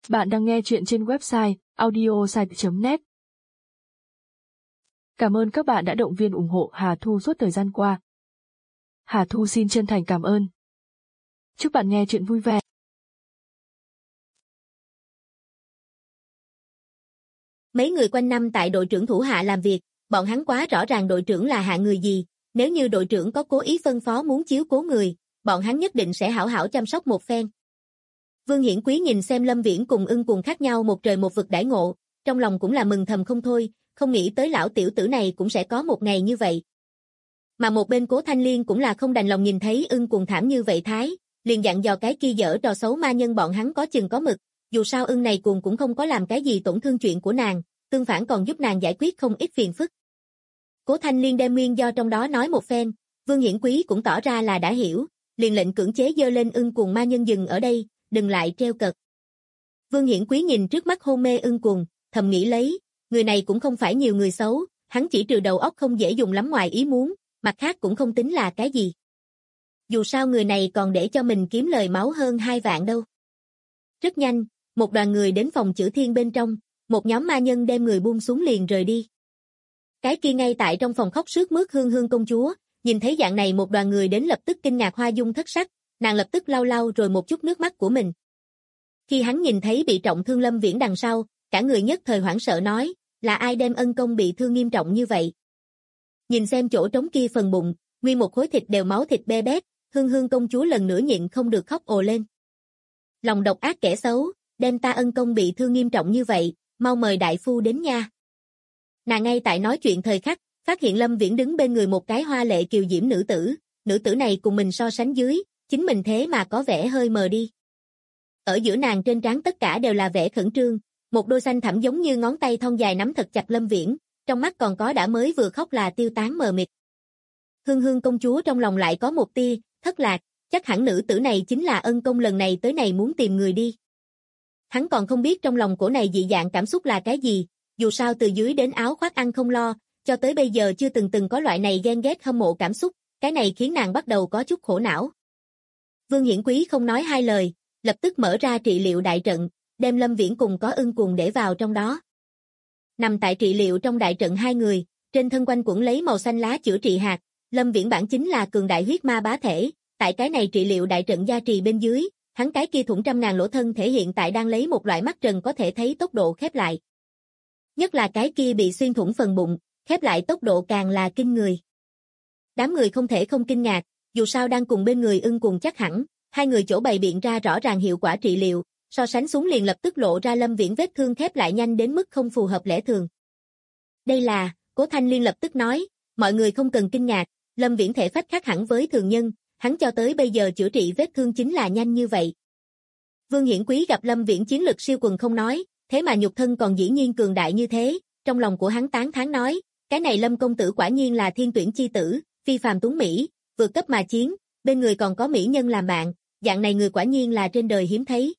Bạn đang nghe chuyện trên website audiosite.net. Cảm ơn các bạn đã động viên ủng hộ Hà Thu suốt thời gian qua. Hà Thu xin chân thành cảm ơn. Chúc bạn nghe chuyện vui vẻ. Mấy người quanh năm tại đội trưởng thủ hạ làm việc, bọn hắn quá rõ ràng đội trưởng là hạ người gì, nếu như đội trưởng có cố ý phân phó muốn chiếu cố người, bọn hắn nhất định sẽ hảo hảo chăm sóc một phen. Vương Hiển Quý nhìn xem Lâm Viễn cùng Ưng Cuồng khác nhau một trời một vực đãi ngộ, trong lòng cũng là mừng thầm không thôi, không nghĩ tới lão tiểu tử này cũng sẽ có một ngày như vậy. Mà một bên Cố Thanh Liên cũng là không đành lòng nhìn thấy Ưng Cuồng thảm như vậy thái, liền dặn dò cái kia dở trò xấu ma nhân bọn hắn có chừng có mực, dù sao Ưng này Cuồng cũng không có làm cái gì tổn thương chuyện của nàng, tương phản còn giúp nàng giải quyết không ít phiền phức. Cố Thanh Liên đem nguyên do trong đó nói một phen, Vương Hiển Quý cũng tỏ ra là đã hiểu, liền lệnh cưỡng chế dơ lên Ưng Cuồng ma nhân dừng ở đây, đừng lại treo cợt. Vương Hiển Quý nhìn trước mắt hôn mê Ưng Cuồng, thầm nghĩ lấy, người này cũng không phải nhiều người xấu, hắn chỉ trừ đầu óc không dễ dùng lắm ngoài ý muốn, mặt khác cũng không tính là cái gì. Dù sao người này còn để cho mình kiếm lời máu hơn 2 vạn đâu. Rất nhanh, một đoàn người đến phòng chữa thiên bên trong, một nhóm ma nhân đem người buông xuống liền rời đi. Cái kia ngay tại trong phòng khóc sướt mướt Hương Hương công chúa, nhìn thấy dạng này một đoàn người đến lập tức kinh ngạc hoa dung thất sắc, nàng lập tức lau lau rồi một chút nước mắt của mình. Khi hắn nhìn thấy bị trọng thương Lâm Viễn đằng sau, cả người nhất thời hoảng sợ nói, là ai đem ân công bị thương nghiêm trọng như vậy? Nhìn xem chỗ trống kia phần bụng, nguyên một khối thịt đều máu thịt be bét, Hương Hương công chúa lần nữa nhịn không được khóc ồ lên. Lòng độc ác kẻ xấu, đem ta ân công bị thương nghiêm trọng như vậy, mau mời đại phu đến nha. Nàng ngay tại nói chuyện thời khắc, phát hiện Lâm Viễn đứng bên người một cái hoa lệ kiều diễm nữ tử này cùng mình so sánh dưới, chính mình thế mà có vẻ hơi mờ đi. Ở giữa nàng trên trán tất cả đều là vẻ khẩn trương, một đôi xanh thẳm giống như ngón tay thon dài nắm thật chặt Lâm Viễn, trong mắt còn có đã mới vừa khóc là tiêu tán mờ mịt. Hương Hương công chúa trong lòng lại có một tia thất lạc, chắc hẳn nữ tử này chính là ân công lần này tới này muốn tìm người đi. Hắn còn không biết trong lòng cổ này dị dạng cảm xúc là cái gì, dù sao từ dưới đến áo khoác ăn không lo, cho tới bây giờ chưa từng có loại này ghen ghét hâm mộ cảm xúc, cái này khiến nàng bắt đầu có chút khổ não. Vương Hiển Quý không nói hai lời, lập tức mở ra trị liệu đại trận, đem Lâm Viễn cùng có Ưng Cuồng để vào trong đó. Nằm tại trị liệu trong đại trận hai người, trên thân quanh quẩn lấy màu xanh lá chữa trị hạt, Lâm Viễn bản chính là cường đại huyết ma bá thể, tại cái này trị liệu đại trận gia trì bên dưới, hắn cái kia thủng trăm ngàn lỗ thân thể hiện tại đang lấy một loại mắt trần có thể thấy tốc độ khép lại. Nhất là cái kia bị xuyên thủng phần bụng, khép lại tốc độ càng là kinh người. Đám người không thể không kinh ngạc, dù sao đang cùng bên người Ưng Cuồng chắc hẳn, hai người chỗ bày biện ra rõ ràng hiệu quả trị liệu, so sánh xuống liền lập tức lộ ra Lâm Viễn vết thương khép lại nhanh đến mức không phù hợp lẽ thường. Đây là, Cố Thanh Liên lập tức nói, mọi người không cần kinh ngạc, Lâm Viễn thể phách khác hẳn với thường nhân, hắn cho tới bây giờ chữa trị vết thương chính là nhanh như vậy. Vương Hiển Quý gặp Lâm Viễn chiến lực siêu quần không nói, thế mà nhục thân còn dĩ nhiên cường đại như thế, trong lòng của hắn tán thán nói, cái này Lâm công tử quả nhiên là thiên tuyển chi tử, phi phàm tuấn Mỹ, vượt cấp mà chiến, bên người còn có mỹ nhân làm bạn, dạng này người quả nhiên là trên đời hiếm thấy.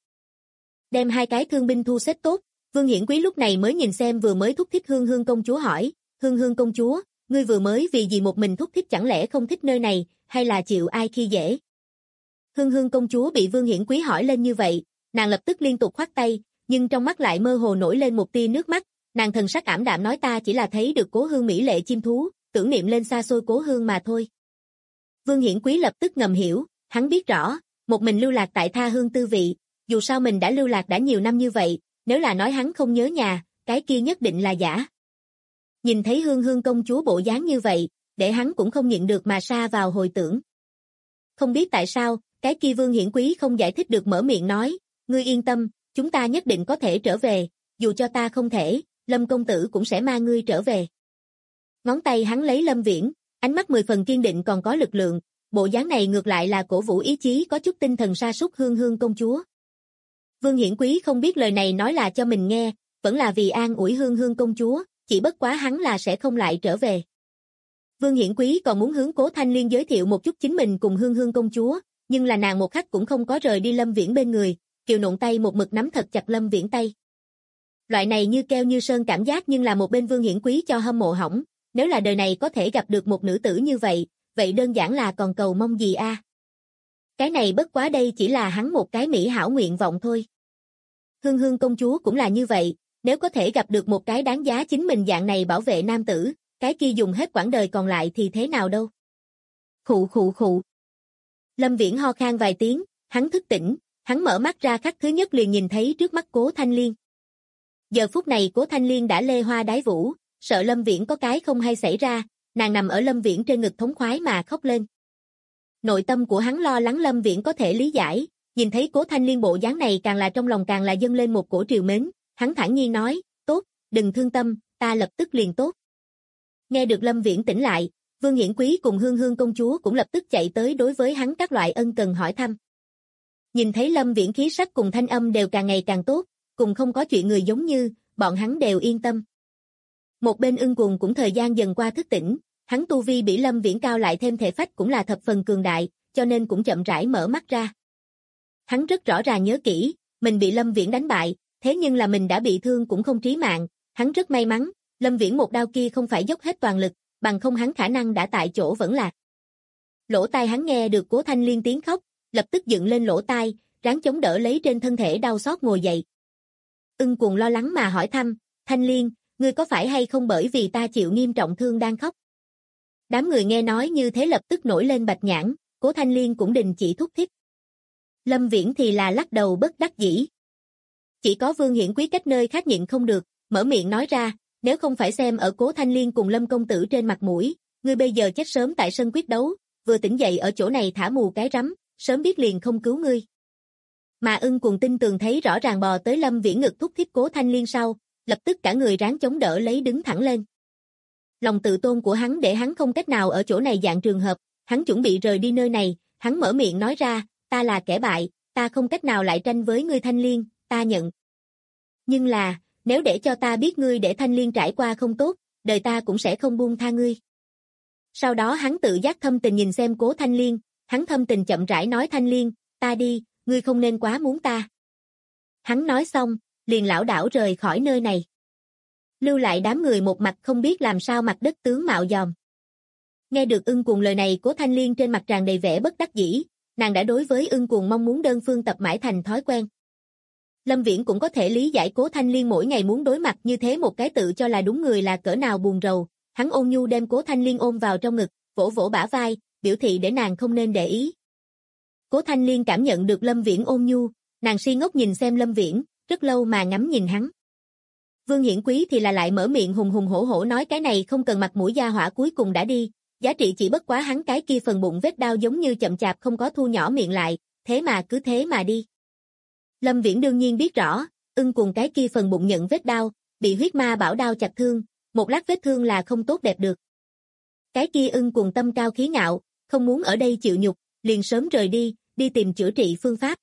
Đem hai cái thương binh thu xếp tốt, Vương Hiển Quý lúc này mới nhìn xem vừa mới thúc thích Hương Hương công chúa hỏi, Hương Hương công chúa, ngươi vừa mới vì gì một mình thúc thích chẳng lẽ không thích nơi này, hay là chịu ai khi dễ? Hương Hương công chúa bị Vương Hiển Quý hỏi lên như vậy, nàng lập tức liên tục khoát tay, nhưng trong mắt lại mơ hồ nổi lên một tia nước mắt, nàng thần sắc ảm đạm nói ta chỉ là thấy được Cố Hương mỹ lệ chim thú, tưởng niệm lên xa xôi Cố Hương mà thôi. Vương Hiển Quý lập tức ngầm hiểu, hắn biết rõ, một mình lưu lạc tại tha hương tư vị, dù sao mình đã lưu lạc đã nhiều năm như vậy, nếu là nói hắn không nhớ nhà, cái kia nhất định là giả. Nhìn thấy Hương Hương công chúa bộ dáng như vậy, để hắn cũng không nhịn được mà sa vào hồi tưởng. Không biết tại sao, cái kia Vương Hiển Quý không giải thích được mở miệng nói, ngươi yên tâm, chúng ta nhất định có thể trở về, dù cho ta không thể, Lâm công tử cũng sẽ mang ngươi trở về. Ngón tay hắn lấy Lâm Viễn, ánh mắt 10 phần kiên định còn có lực lượng, bộ dáng này ngược lại là cổ vũ ý chí có chút tinh thần sa sút Hương Hương công chúa. Vương Hiển Quý không biết lời này nói là cho mình nghe, vẫn là vì an ủi Hương Hương công chúa, chỉ bất quá hắn là sẽ không lại trở về. Vương Hiển Quý còn muốn hướng Cố Thanh Liên giới thiệu một chút chính mình cùng Hương Hương công chúa, nhưng là nàng một khắc cũng không có rời đi Lâm Viễn bên người, kiều nộn tay một mực nắm thật chặt Lâm Viễn tay. Loại này như keo như sơn cảm giác nhưng là một bên Vương Hiển Quý cho hâm mộ hỏng, nếu là đời này có thể gặp được một nữ tử như vậy, vậy đơn giản là còn cầu mong gì a? Cái này bất quá đây chỉ là hắn một cái mỹ hảo nguyện vọng thôi. Hương Hương công chúa cũng là như vậy, nếu có thể gặp được một cái đáng giá chính mình dạng này bảo vệ nam tử, cái kia dùng hết quãng đời còn lại thì thế nào đâu. Khụ khụ khụ. Lâm Viễn ho khan vài tiếng, hắn thức tỉnh, hắn mở mắt ra khắc thứ nhất liền nhìn thấy trước mắt Cố Thanh Liên. Giờ phút này Cố Thanh Liên đã lê hoa đái vũ, sợ Lâm Viễn có cái không hay xảy ra, nàng nằm ở Lâm Viễn trên ngực thống khoái mà khóc lên. Nội tâm của hắn lo lắng Lâm Viễn có thể lý giải, nhìn thấy Cố Thanh Liên bộ dáng này càng là trong lòng càng là dâng lên một cổ triều mến, hắn thản nhiên nói, tốt, đừng thương tâm, ta lập tức liền tốt. Nghe được Lâm Viễn tỉnh lại, Vương Hiển Quý cùng Hương Hương công chúa cũng lập tức chạy tới đối với hắn các loại ân cần hỏi thăm. Nhìn thấy Lâm Viễn khí sắc cùng thanh âm đều càng ngày càng tốt, cùng không có chuyện người giống như, bọn hắn đều yên tâm. Một bên Ưng Cuồng cũng thời gian dần qua thức tỉnh, hắn tu vi bị Lâm Viễn cao lại thêm thể phách cũng là thập phần cường đại, cho nên cũng chậm rãi mở mắt ra. Hắn rất rõ ràng nhớ kỹ, mình bị Lâm Viễn đánh bại, thế nhưng là mình đã bị thương cũng không trí mạng, hắn rất may mắn, Lâm Viễn một đao kia không phải dốc hết toàn lực, bằng không hắn khả năng đã tại chỗ vẫn lạc. Lỗ tai hắn nghe được Cố Thanh Liên tiếng khóc, lập tức dựng lên lỗ tai, ráng chống đỡ lấy trên thân thể đau xót ngồi dậy. Ưng Cuồng lo lắng mà hỏi thăm, Thanh Liên, ngươi có phải hay không bởi vì ta chịu nghiêm trọng thương đang khóc? Đám người nghe nói như thế lập tức nổi lên bạch nhãn, Cố Thanh Liên cũng đình chỉ thúc thích. Lâm Viễn thì là lắc đầu bất đắc dĩ. Chỉ có Vương Hiển Quý cách nơi khác nhịn không được, mở miệng nói ra, nếu không phải xem ở Cố Thanh Liên cùng Lâm công tử trên mặt mũi, ngươi bây giờ chết sớm tại sân quyết đấu, vừa tỉnh dậy ở chỗ này thả mù cái rắm, sớm biết liền không cứu ngươi. Mà Ưng Cuồng tin tường thấy rõ ràng bò tới Lâm Viễn ngực thúc thiết Cố Thanh Liên sau, lập tức cả người ráng chống đỡ lấy đứng thẳng lên. Lòng tự tôn của hắn để hắn không cách nào ở chỗ này dạng trường hợp, hắn chuẩn bị rời đi nơi này, hắn mở miệng nói ra, ta là kẻ bại, ta không cách nào lại tranh với ngươi Thanh Liên, ta nhận. Nhưng là, nếu để cho ta biết ngươi để Thanh Liên trải qua không tốt, đời ta cũng sẽ không buông tha ngươi. Sau đó hắn tự giác thâm tình nhìn xem Cố Thanh Liên, hắn thâm tình chậm rãi nói Thanh Liên, ta đi, ngươi không nên quá muốn ta. Hắn nói xong, liền lảo đảo rời khỏi nơi này. Lưu lại đám người một mặt không biết làm sao mặt đất tướng mạo dòm. Nghe được Ưng Cuồng lời này Cố Thanh Liên trên mặt tràn đầy vẻ bất đắc dĩ, nàng đã đối với Ưng Cuồng mong muốn đơn phương tập mãi thành thói quen. Lâm Viễn cũng có thể lý giải Cố Thanh Liên mỗi ngày muốn đối mặt như thế một cái tự cho là đúng người là cỡ nào buồn rầu, hắn ôn nhu đem Cố Thanh Liên ôm vào trong ngực, vỗ vỗ bả vai, biểu thị để nàng không nên để ý. Cố Thanh Liên cảm nhận được Lâm Viễn ôn nhu, nàng si ngốc nhìn xem Lâm Viễn, rất lâu mà ngắm nhìn hắn. Vương Hiển Quý thì là lại mở miệng hùng hùng hổ hổ nói cái này không cần mặt mũi gia hỏa cuối cùng đã đi, giá trị chỉ bất quá hắn cái kia phần bụng vết đau giống như chậm chạp không có thu nhỏ miệng lại, thế mà cứ thế mà đi. Lâm Viễn đương nhiên biết rõ, Ưng Cuồng cái kia phần bụng nhận vết đau, bị huyết ma bảo đao chặt thương, một lát vết thương là không tốt đẹp được. Cái kia Ưng Cuồng tâm cao khí ngạo, không muốn ở đây chịu nhục, liền sớm rời đi, đi tìm chữa trị phương pháp.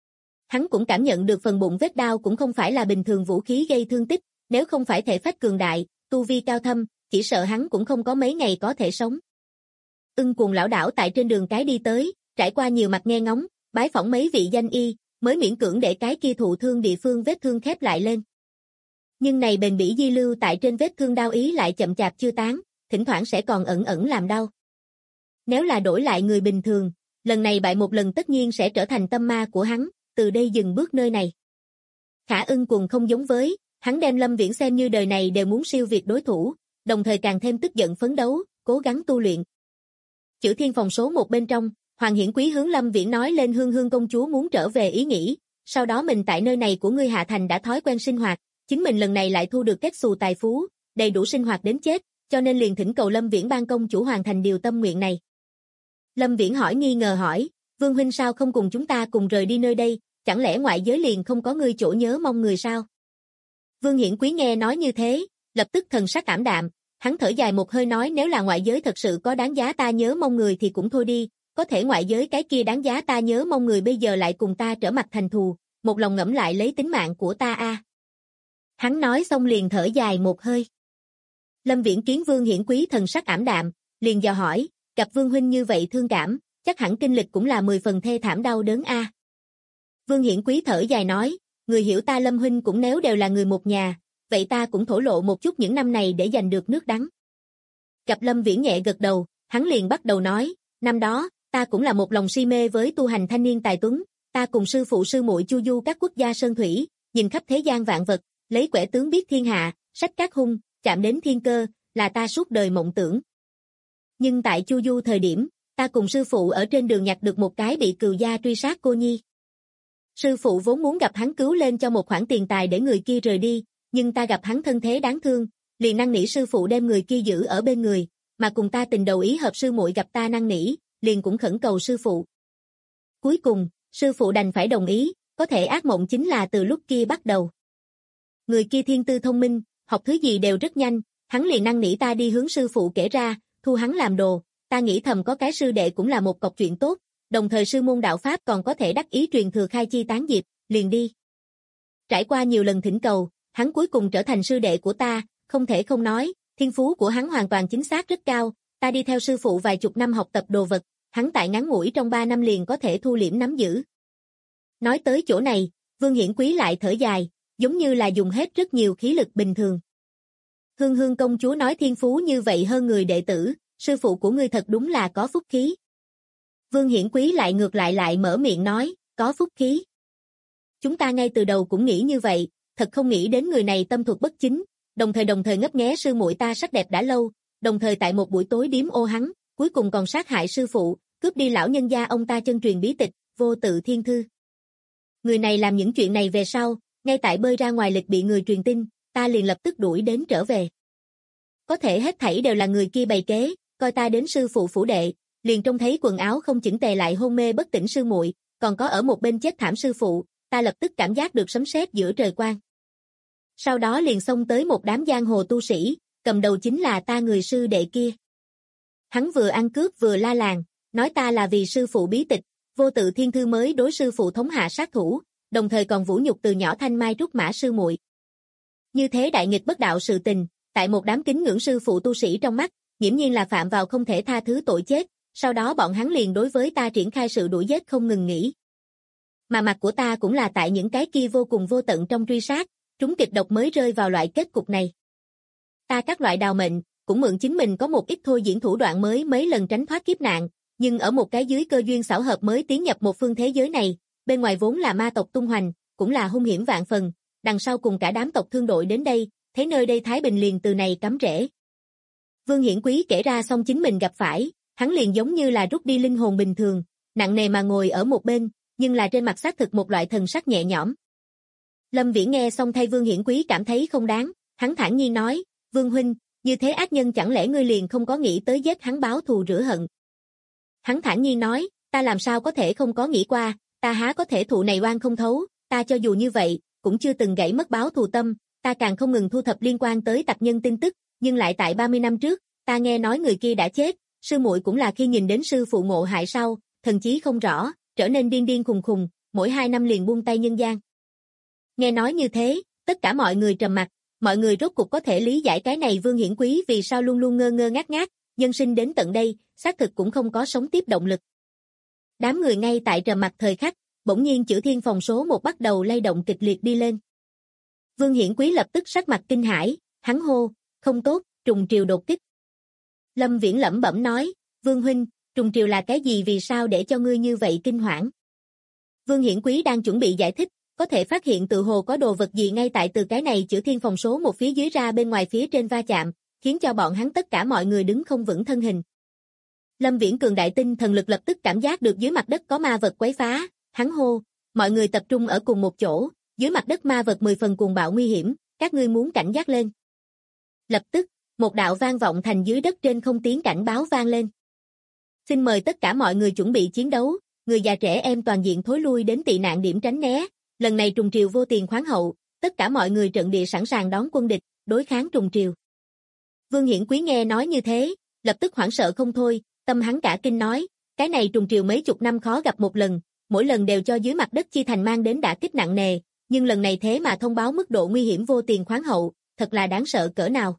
Hắn cũng cảm nhận được phần bụng vết đau cũng không phải là bình thường vũ khí gây thương tích, nếu không phải thể phách cường đại, tu vi cao thâm, chỉ sợ hắn cũng không có mấy ngày có thể sống. Ưng Cuồng lão đảo tại trên đường cái đi tới, trải qua nhiều mặt nghe ngóng, bái phỏng mấy vị danh y, mới miễn cưỡng để cái kia thụ thương địa phương vết thương khép lại lên. Nhưng này bền bỉ di lưu tại trên vết thương đau ý lại chậm chạp chưa tán, thỉnh thoảng sẽ còn ẩn ẩn làm đau. Nếu là đổi lại người bình thường, lần này bại một lần tất nhiên sẽ trở thành tâm ma của hắn, từ đây dừng bước nơi này. Khả Ưng Cuồng không giống với, hắn đem Lâm Viễn xem như đời này đều muốn siêu việt đối thủ, đồng thời càng thêm tức giận phấn đấu, cố gắng tu luyện. Chữ Thiên phòng số 1 bên trong, Hoàng Hiển Quý hướng Lâm Viễn nói lên Hương Hương công chúa muốn trở về ý nghĩ, sau đó mình tại nơi này của ngươi hạ thành đã thói quen sinh hoạt, chính mình lần này lại thu được kết xù tài phú, đầy đủ sinh hoạt đến chết, cho nên liền thỉnh cầu Lâm Viễn ban công chủ hoàn thành điều tâm nguyện này. Lâm Viễn hỏi nghi ngờ hỏi, Vương huynh sao không cùng chúng ta cùng rời đi nơi đây, chẳng lẽ ngoại giới liền không có ngươi chỗ nhớ mong người sao? Vương Hiển Quý nghe nói như thế, lập tức thần sắc ảm đạm, hắn thở dài một hơi nói nếu là ngoại giới thật sự có đáng giá ta nhớ mong người thì cũng thôi đi, có thể ngoại giới cái kia đáng giá ta nhớ mong người bây giờ lại cùng ta trở mặt thành thù, một lòng ngẫm lại lấy tính mạng của ta a. Hắn nói xong liền thở dài một hơi. Lâm Viễn kiến Vương Hiển Quý thần sắc ảm đạm, liền dò hỏi, gặp Vương huynh như vậy thương cảm, chắc hẳn kinh lịch cũng là 10 phần thê thảm đau đớn a. Vương Hiển Quý thở dài nói, người hiểu ta Lâm huynh cũng nếu đều là người một nhà, vậy ta cũng thổ lộ một chút những năm này để giành được nước đắng. Gặp Lâm Viễn nhẹ gật đầu, hắn liền bắt đầu nói, năm đó, ta cũng là một lòng si mê với tu hành thanh niên tài tuấn, ta cùng sư phụ sư muội chu du các quốc gia sơn thủy, nhìn khắp thế gian vạn vật, lấy quẻ tướng biết thiên hạ, sách các hung, chạm đến thiên cơ, là ta suốt đời mộng tưởng. Nhưng tại Chu Du thời điểm, ta cùng sư phụ ở trên đường nhặt được một cái bị cừu gia truy sát cô nhi. Sư phụ vốn muốn gặp hắn cứu lên cho một khoản tiền tài để người kia rời đi, nhưng ta gặp hắn thân thế đáng thương, liền năn nỉ sư phụ đem người kia giữ ở bên người, mà cùng ta tình đầu ý hợp sư muội gặp ta năn nỉ, liền cũng khẩn cầu sư phụ. Cuối cùng, sư phụ đành phải đồng ý, có thể ác mộng chính là từ lúc kia bắt đầu. Người kia thiên tư thông minh, học thứ gì đều rất nhanh, hắn liền năn nỉ ta đi hướng sư phụ kể ra, thu hắn làm đồ, ta nghĩ thầm có cái sư đệ cũng là một cọc chuyện tốt, đồng thời sư môn đạo pháp còn có thể đắc ý truyền thừa khai chi tán diệp, liền đi. Trải qua nhiều lần thỉnh cầu, hắn cuối cùng trở thành sư đệ của ta, không thể không nói, thiên phú của hắn hoàn toàn chính xác rất cao, ta đi theo sư phụ vài chục năm học tập đồ vật, hắn tại ngắn ngủi trong 3 năm liền có thể thu liễm nắm giữ. Nói tới chỗ này, Vương Hiển Quý lại thở dài, giống như là dùng hết rất nhiều khí lực bình thường. Hương Hương công chúa nói thiên phú như vậy hơn người đệ tử, sư phụ của ngươi thật đúng là có phúc khí. Vương Hiển Quý lại ngược lại mở miệng nói, có phúc khí. Chúng ta ngay từ đầu cũng nghĩ như vậy, thật không nghĩ đến người này tâm thuật bất chính, đồng thời ngấp nghé sư muội ta sắc đẹp đã lâu, đồng thời tại một buổi tối điếm ô hắn, cuối cùng còn sát hại sư phụ, cướp đi lão nhân gia ông ta chân truyền bí tịch, Vô Tự Thiên Thư. Người này làm những chuyện này về sau, ngay tại bơi ra ngoài lịch bị người truyền tin, ta liền lập tức đuổi đến trở về. Có thể hết thảy đều là người kia bày kế, coi ta đến sư phụ phủ đệ, liền trông thấy quần áo không chỉnh tề lại hôn mê bất tỉnh sư muội, còn có ở một bên chết thảm sư phụ, ta lập tức cảm giác được sấm sét giữa trời quang. Sau đó liền xông tới một đám giang hồ tu sĩ, cầm đầu chính là ta người sư đệ kia. Hắn vừa ăn cướp vừa la làng, nói ta là vì sư phụ bí tịch, Vô Tự Thiên Thư mới đối sư phụ thống hạ sát thủ, đồng thời còn vũ nhục từ nhỏ thanh mai trúc mã sư muội. Như thế đại nghịch bất đạo sự tình, tại một đám kính ngưỡng sư phụ tu sĩ trong mắt, nghiễm nhiên là phạm vào không thể tha thứ tội chết, sau đó bọn hắn liền đối với ta triển khai sự đuổi giết không ngừng nghỉ. Mà mặt của ta cũng là tại những cái kia vô cùng vô tận trong truy sát, trúng kịch độc mới rơi vào loại kết cục này. Ta các loại đào mệnh, cũng mượn chính mình có một ít thôi diễn thủ đoạn mới mấy lần tránh thoát kiếp nạn, nhưng ở một cái dưới cơ duyên xảo hợp mới tiến nhập một phương thế giới này, bên ngoài vốn là ma tộc tung hoành, cũng là hung hiểm vạn phần, đằng sau cùng cả đám tộc thương đội đến đây, thấy nơi đây thái bình liền từ này cắm rễ. Vương Hiển Quý kể ra xong chính mình gặp phải, hắn liền giống như là rút đi linh hồn bình thường, nặng nề mà ngồi ở một bên, nhưng là trên mặt xác thực một loại thần sắc nhẹ nhõm. Lâm Viễn nghe xong thay Vương Hiển Quý cảm thấy không đáng, hắn thản nhiên nói, Vương huynh, như thế ác nhân chẳng lẽ ngươi liền không có nghĩ tới giết hắn báo thù rửa hận. Hắn thản nhiên nói, ta làm sao có thể không có nghĩ qua, ta há có thể thụ này oan không thấu, ta cho dù như vậy, cũng chưa từng gãy mất báo thù tâm, ta càng không ngừng thu thập liên quan tới tặc nhân tin tức, nhưng lại tại 30 năm trước, ta nghe nói người kia đã chết, sư muội cũng là khi nhìn đến sư phụ ngộ hại sau, thần chí không rõ, trở nên điên khùng khùng, mỗi 2 năm liền buông tay nhân gian. Nghe nói như thế, tất cả mọi người trầm mặc, mọi người rốt cuộc có thể lý giải cái này Vương Hiển Quý vì sao luôn luôn ngơ ngơ ngác, nhân sinh đến tận đây, xác thực cũng không có sống tiếp động lực. Đám người ngay tại trầm mặc thời khắc, bỗng nhiên Chữ Thiên phòng số 1 bắt đầu lay động kịch liệt đi lên. Vương Hiển Quý lập tức sắc mặt kinh hãi, hắn hô, không tốt, trùng triều đột kích. Lâm Viễn lẩm bẩm nói, Vương huynh, trùng triều là cái gì vì sao để cho ngươi như vậy kinh hoảng? Vương Hiển Quý đang chuẩn bị giải thích, có thể phát hiện tự hồ có đồ vật gì ngay tại từ cái này Chữ Thiên phòng số 1 phía dưới ra bên ngoài phía trên va chạm, khiến cho bọn hắn tất cả mọi người đứng không vững thân hình. Lâm Viễn cường đại tinh thần lực lập tức cảm giác được dưới mặt đất có ma vật quấy phá, hắn hô, mọi người tập trung ở cùng một chỗ, dưới mặt đất ma vật 10 phần cuồng bạo nguy hiểm, các ngươi muốn cảnh giác lên. Lập tức, một đạo vang vọng thành dưới đất trên không tiếng cảnh báo vang lên. Xin mời tất cả mọi người chuẩn bị chiến đấu, người già trẻ em toàn diện thối lui đến tị nạn điểm tránh né, lần này trùng triều vô tiền khoáng hậu, tất cả mọi người trận địa sẵn sàng đón quân địch, đối kháng trùng triều. Vương Hiển Quý nghe nói như thế, lập tức hoảng sợ không thôi, tâm hắn cả kinh nói, cái này trùng triều mấy chục năm khó gặp một lần, mỗi lần đều cho dưới mặt đất chi thành mang đến đả kích nặng nề, nhưng lần này thế mà thông báo mức độ nguy hiểm vô tiền khoáng hậu, thật là đáng sợ cỡ nào.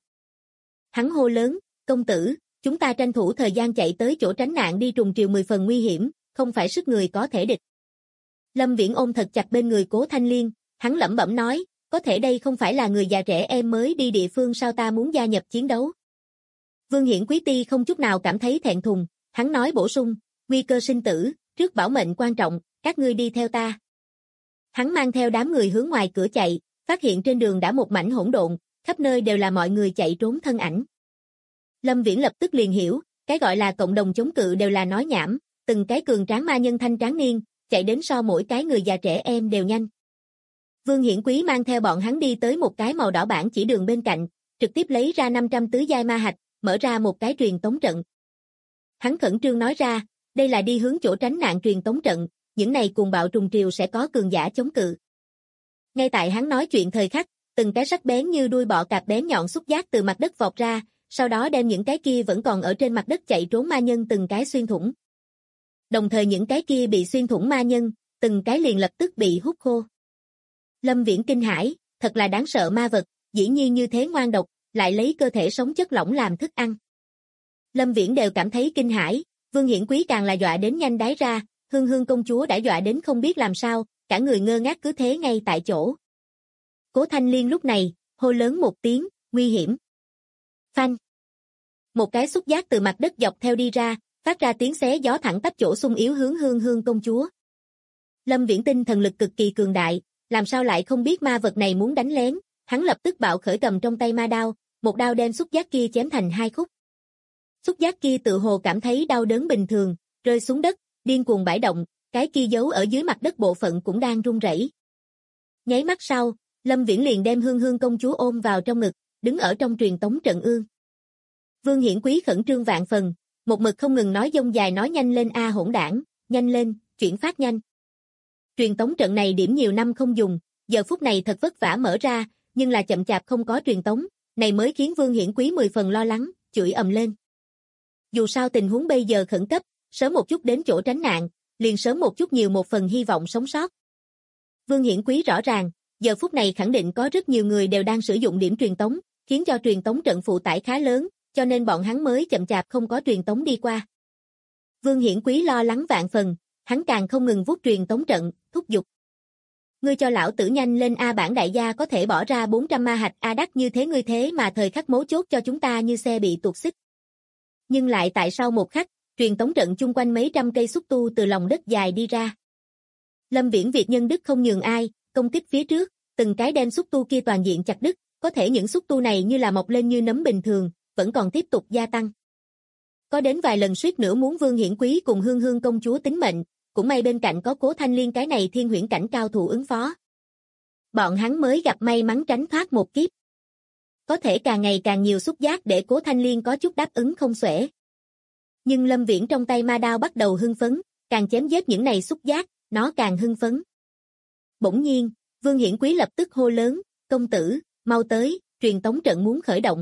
Hắn hô lớn, công tử, chúng ta tranh thủ thời gian chạy tới chỗ tránh nạn đi, trùng triều 10 phần nguy hiểm, không phải sức người có thể địch. Lâm Viễn ôm thật chặt bên người Cố Thanh Liên, hắn lẩm bẩm nói, có thể đây không phải là người già trẻ em mới đi địa phương sao ta muốn gia nhập chiến đấu. Vương Hiển Quý ti không chút nào cảm thấy thẹn thùng, hắn nói bổ sung, nguy cơ sinh tử, trước bảo mệnh quan trọng, các ngươi đi theo ta. Hắn mang theo đám người hướng ngoài cửa chạy, phát hiện trên đường đã một mảnh hỗn độn, khắp nơi đều là mọi người chạy trốn thân ảnh. Lâm Viễn lập tức liền hiểu, cái gọi là cộng đồng chống cự đều là nói nhảm, từng cái cường tráng ma nhân thanh tráng niên, chạy đến so mỗi cái người già trẻ em đều nhanh. Vương Hiển Quý mang theo bọn hắn đi tới một cái màu đỏ bảng chỉ đường bên cạnh, trực tiếp lấy ra 500 tứ giai ma hạch, mở ra một cái truyền tống trận. Hắn khẩn trương nói ra, đây là đi hướng chỗ tránh nạn truyền tống trận, những này cuồng bạo trùng triều sẽ có cường giả chống cự. Ngay tại hắn nói chuyện thời khắc, từng cái sắc bén như đuôi bọ cạp bén nhọn xúc giác từ mặt đất vọt ra, sau đó đem những cái kia vẫn còn ở trên mặt đất chạy trốn ma nhân từng cái xuyên thủng. Đồng thời những cái kia bị xuyên thủng ma nhân, từng cái liền lập tức bị hút khô. Lâm Viễn kinh hãi, thật là đáng sợ ma vật, dĩ nhiên như thế ngoan độc, lại lấy cơ thể sống chất lỏng làm thức ăn. Lâm Viễn đều cảm thấy kinh hãi, Vương Hiển Quý càng là dọa đến nhanh đái ra, Hương Hương công chúa đã dọa đến không biết làm sao, cả người ngơ ngác cứ thế ngay tại chỗ. Cố Thanh Liên lúc này, hô lớn một tiếng, nguy hiểm. Phanh. Một cái xúc giác từ mặt đất dọc theo đi ra, phát ra tiếng xé gió thẳng tắp chỗ xung yếu hướng Hương Hương công chúa. Lâm Viễn tinh thần lực cực kỳ cường đại, làm sao lại không biết ma vật này muốn đánh lén, hắn lập tức bạo khởi cầm trong tay ma đao, một đao đem xúc giác kia chém thành hai khúc. Xúc giác kia tự hồ cảm thấy đau đớn bình thường, rơi xuống đất, điên cuồng bãi động, cái kia giấu ở dưới mặt đất bộ phận cũng đang run rẩy. Nháy mắt sau, Lâm Viễn liền đem Hương Hương công chúa ôm vào trong ngực, đứng ở trong truyền tống trận ương. Vương Hiển Quý khẩn trương vạn phần, một mực không ngừng nói dông dài nói nhanh lên a hỗn đảng, nhanh lên, chuyển phát nhanh. Truyền tống trận này điểm nhiều năm không dùng, giờ phút này thật vất vả mở ra, nhưng là chậm chạp không có truyền tống, này mới khiến Vương Hiển Quý 10 phần lo lắng, chửi ầm lên. Dù sao tình huống bây giờ khẩn cấp, sớm một chút đến chỗ tránh nạn, liền sớm một chút nhiều một phần hy vọng sống sót. Vương Hiển Quý rõ ràng, giờ phút này khẳng định có rất nhiều người đều đang sử dụng điểm truyền tống, khiến cho truyền tống trận phụ tải khá lớn, cho nên bọn hắn mới chậm chạp không có truyền tống đi qua. Vương Hiển Quý lo lắng vạn phần, hắn càng không ngừng vuốt truyền tống trận, thúc giục. Ngươi cho lão tử nhanh lên a, bản đại gia có thể bỏ ra 400 ma hạch a, đắt như thế ngươi thế mà thời khắc mấu chốt cho chúng ta như xe bị tuột xích. Nhưng lại tại sau một khắc, truyền tống trận chung quanh mấy trăm cây xúc tu từ lòng đất dài đi ra. Lâm Viễn việc nhân đức không nhường ai, công kích phía trước, từng cái đem xúc tu kia toàn diện chặt đứt, có thể những xúc tu này như là mọc lên như nấm bình thường, vẫn còn tiếp tục gia tăng. Có đến vài lần suýt nữa muốn Vương Hiển Quý cùng Hương Hương công chúa tính mệnh, cũng may bên cạnh có Cố Thanh Liên cái này thiên huyễn cảnh cao thủ ứng phó. Bọn hắn mới gặp may mắn tránh thoát một kiếp. Có thể càng ngày càng nhiều xúc giác để Cố Thanh Liên có chút đáp ứng không xuể. Nhưng Lâm Viễn trong tay ma đao bắt đầu hưng phấn, càng chém giết những này xúc giác, nó càng hưng phấn. Bỗng nhiên, Vương Hiển Quý lập tức hô lớn, công tử, mau tới, truyền tống trận muốn khởi động.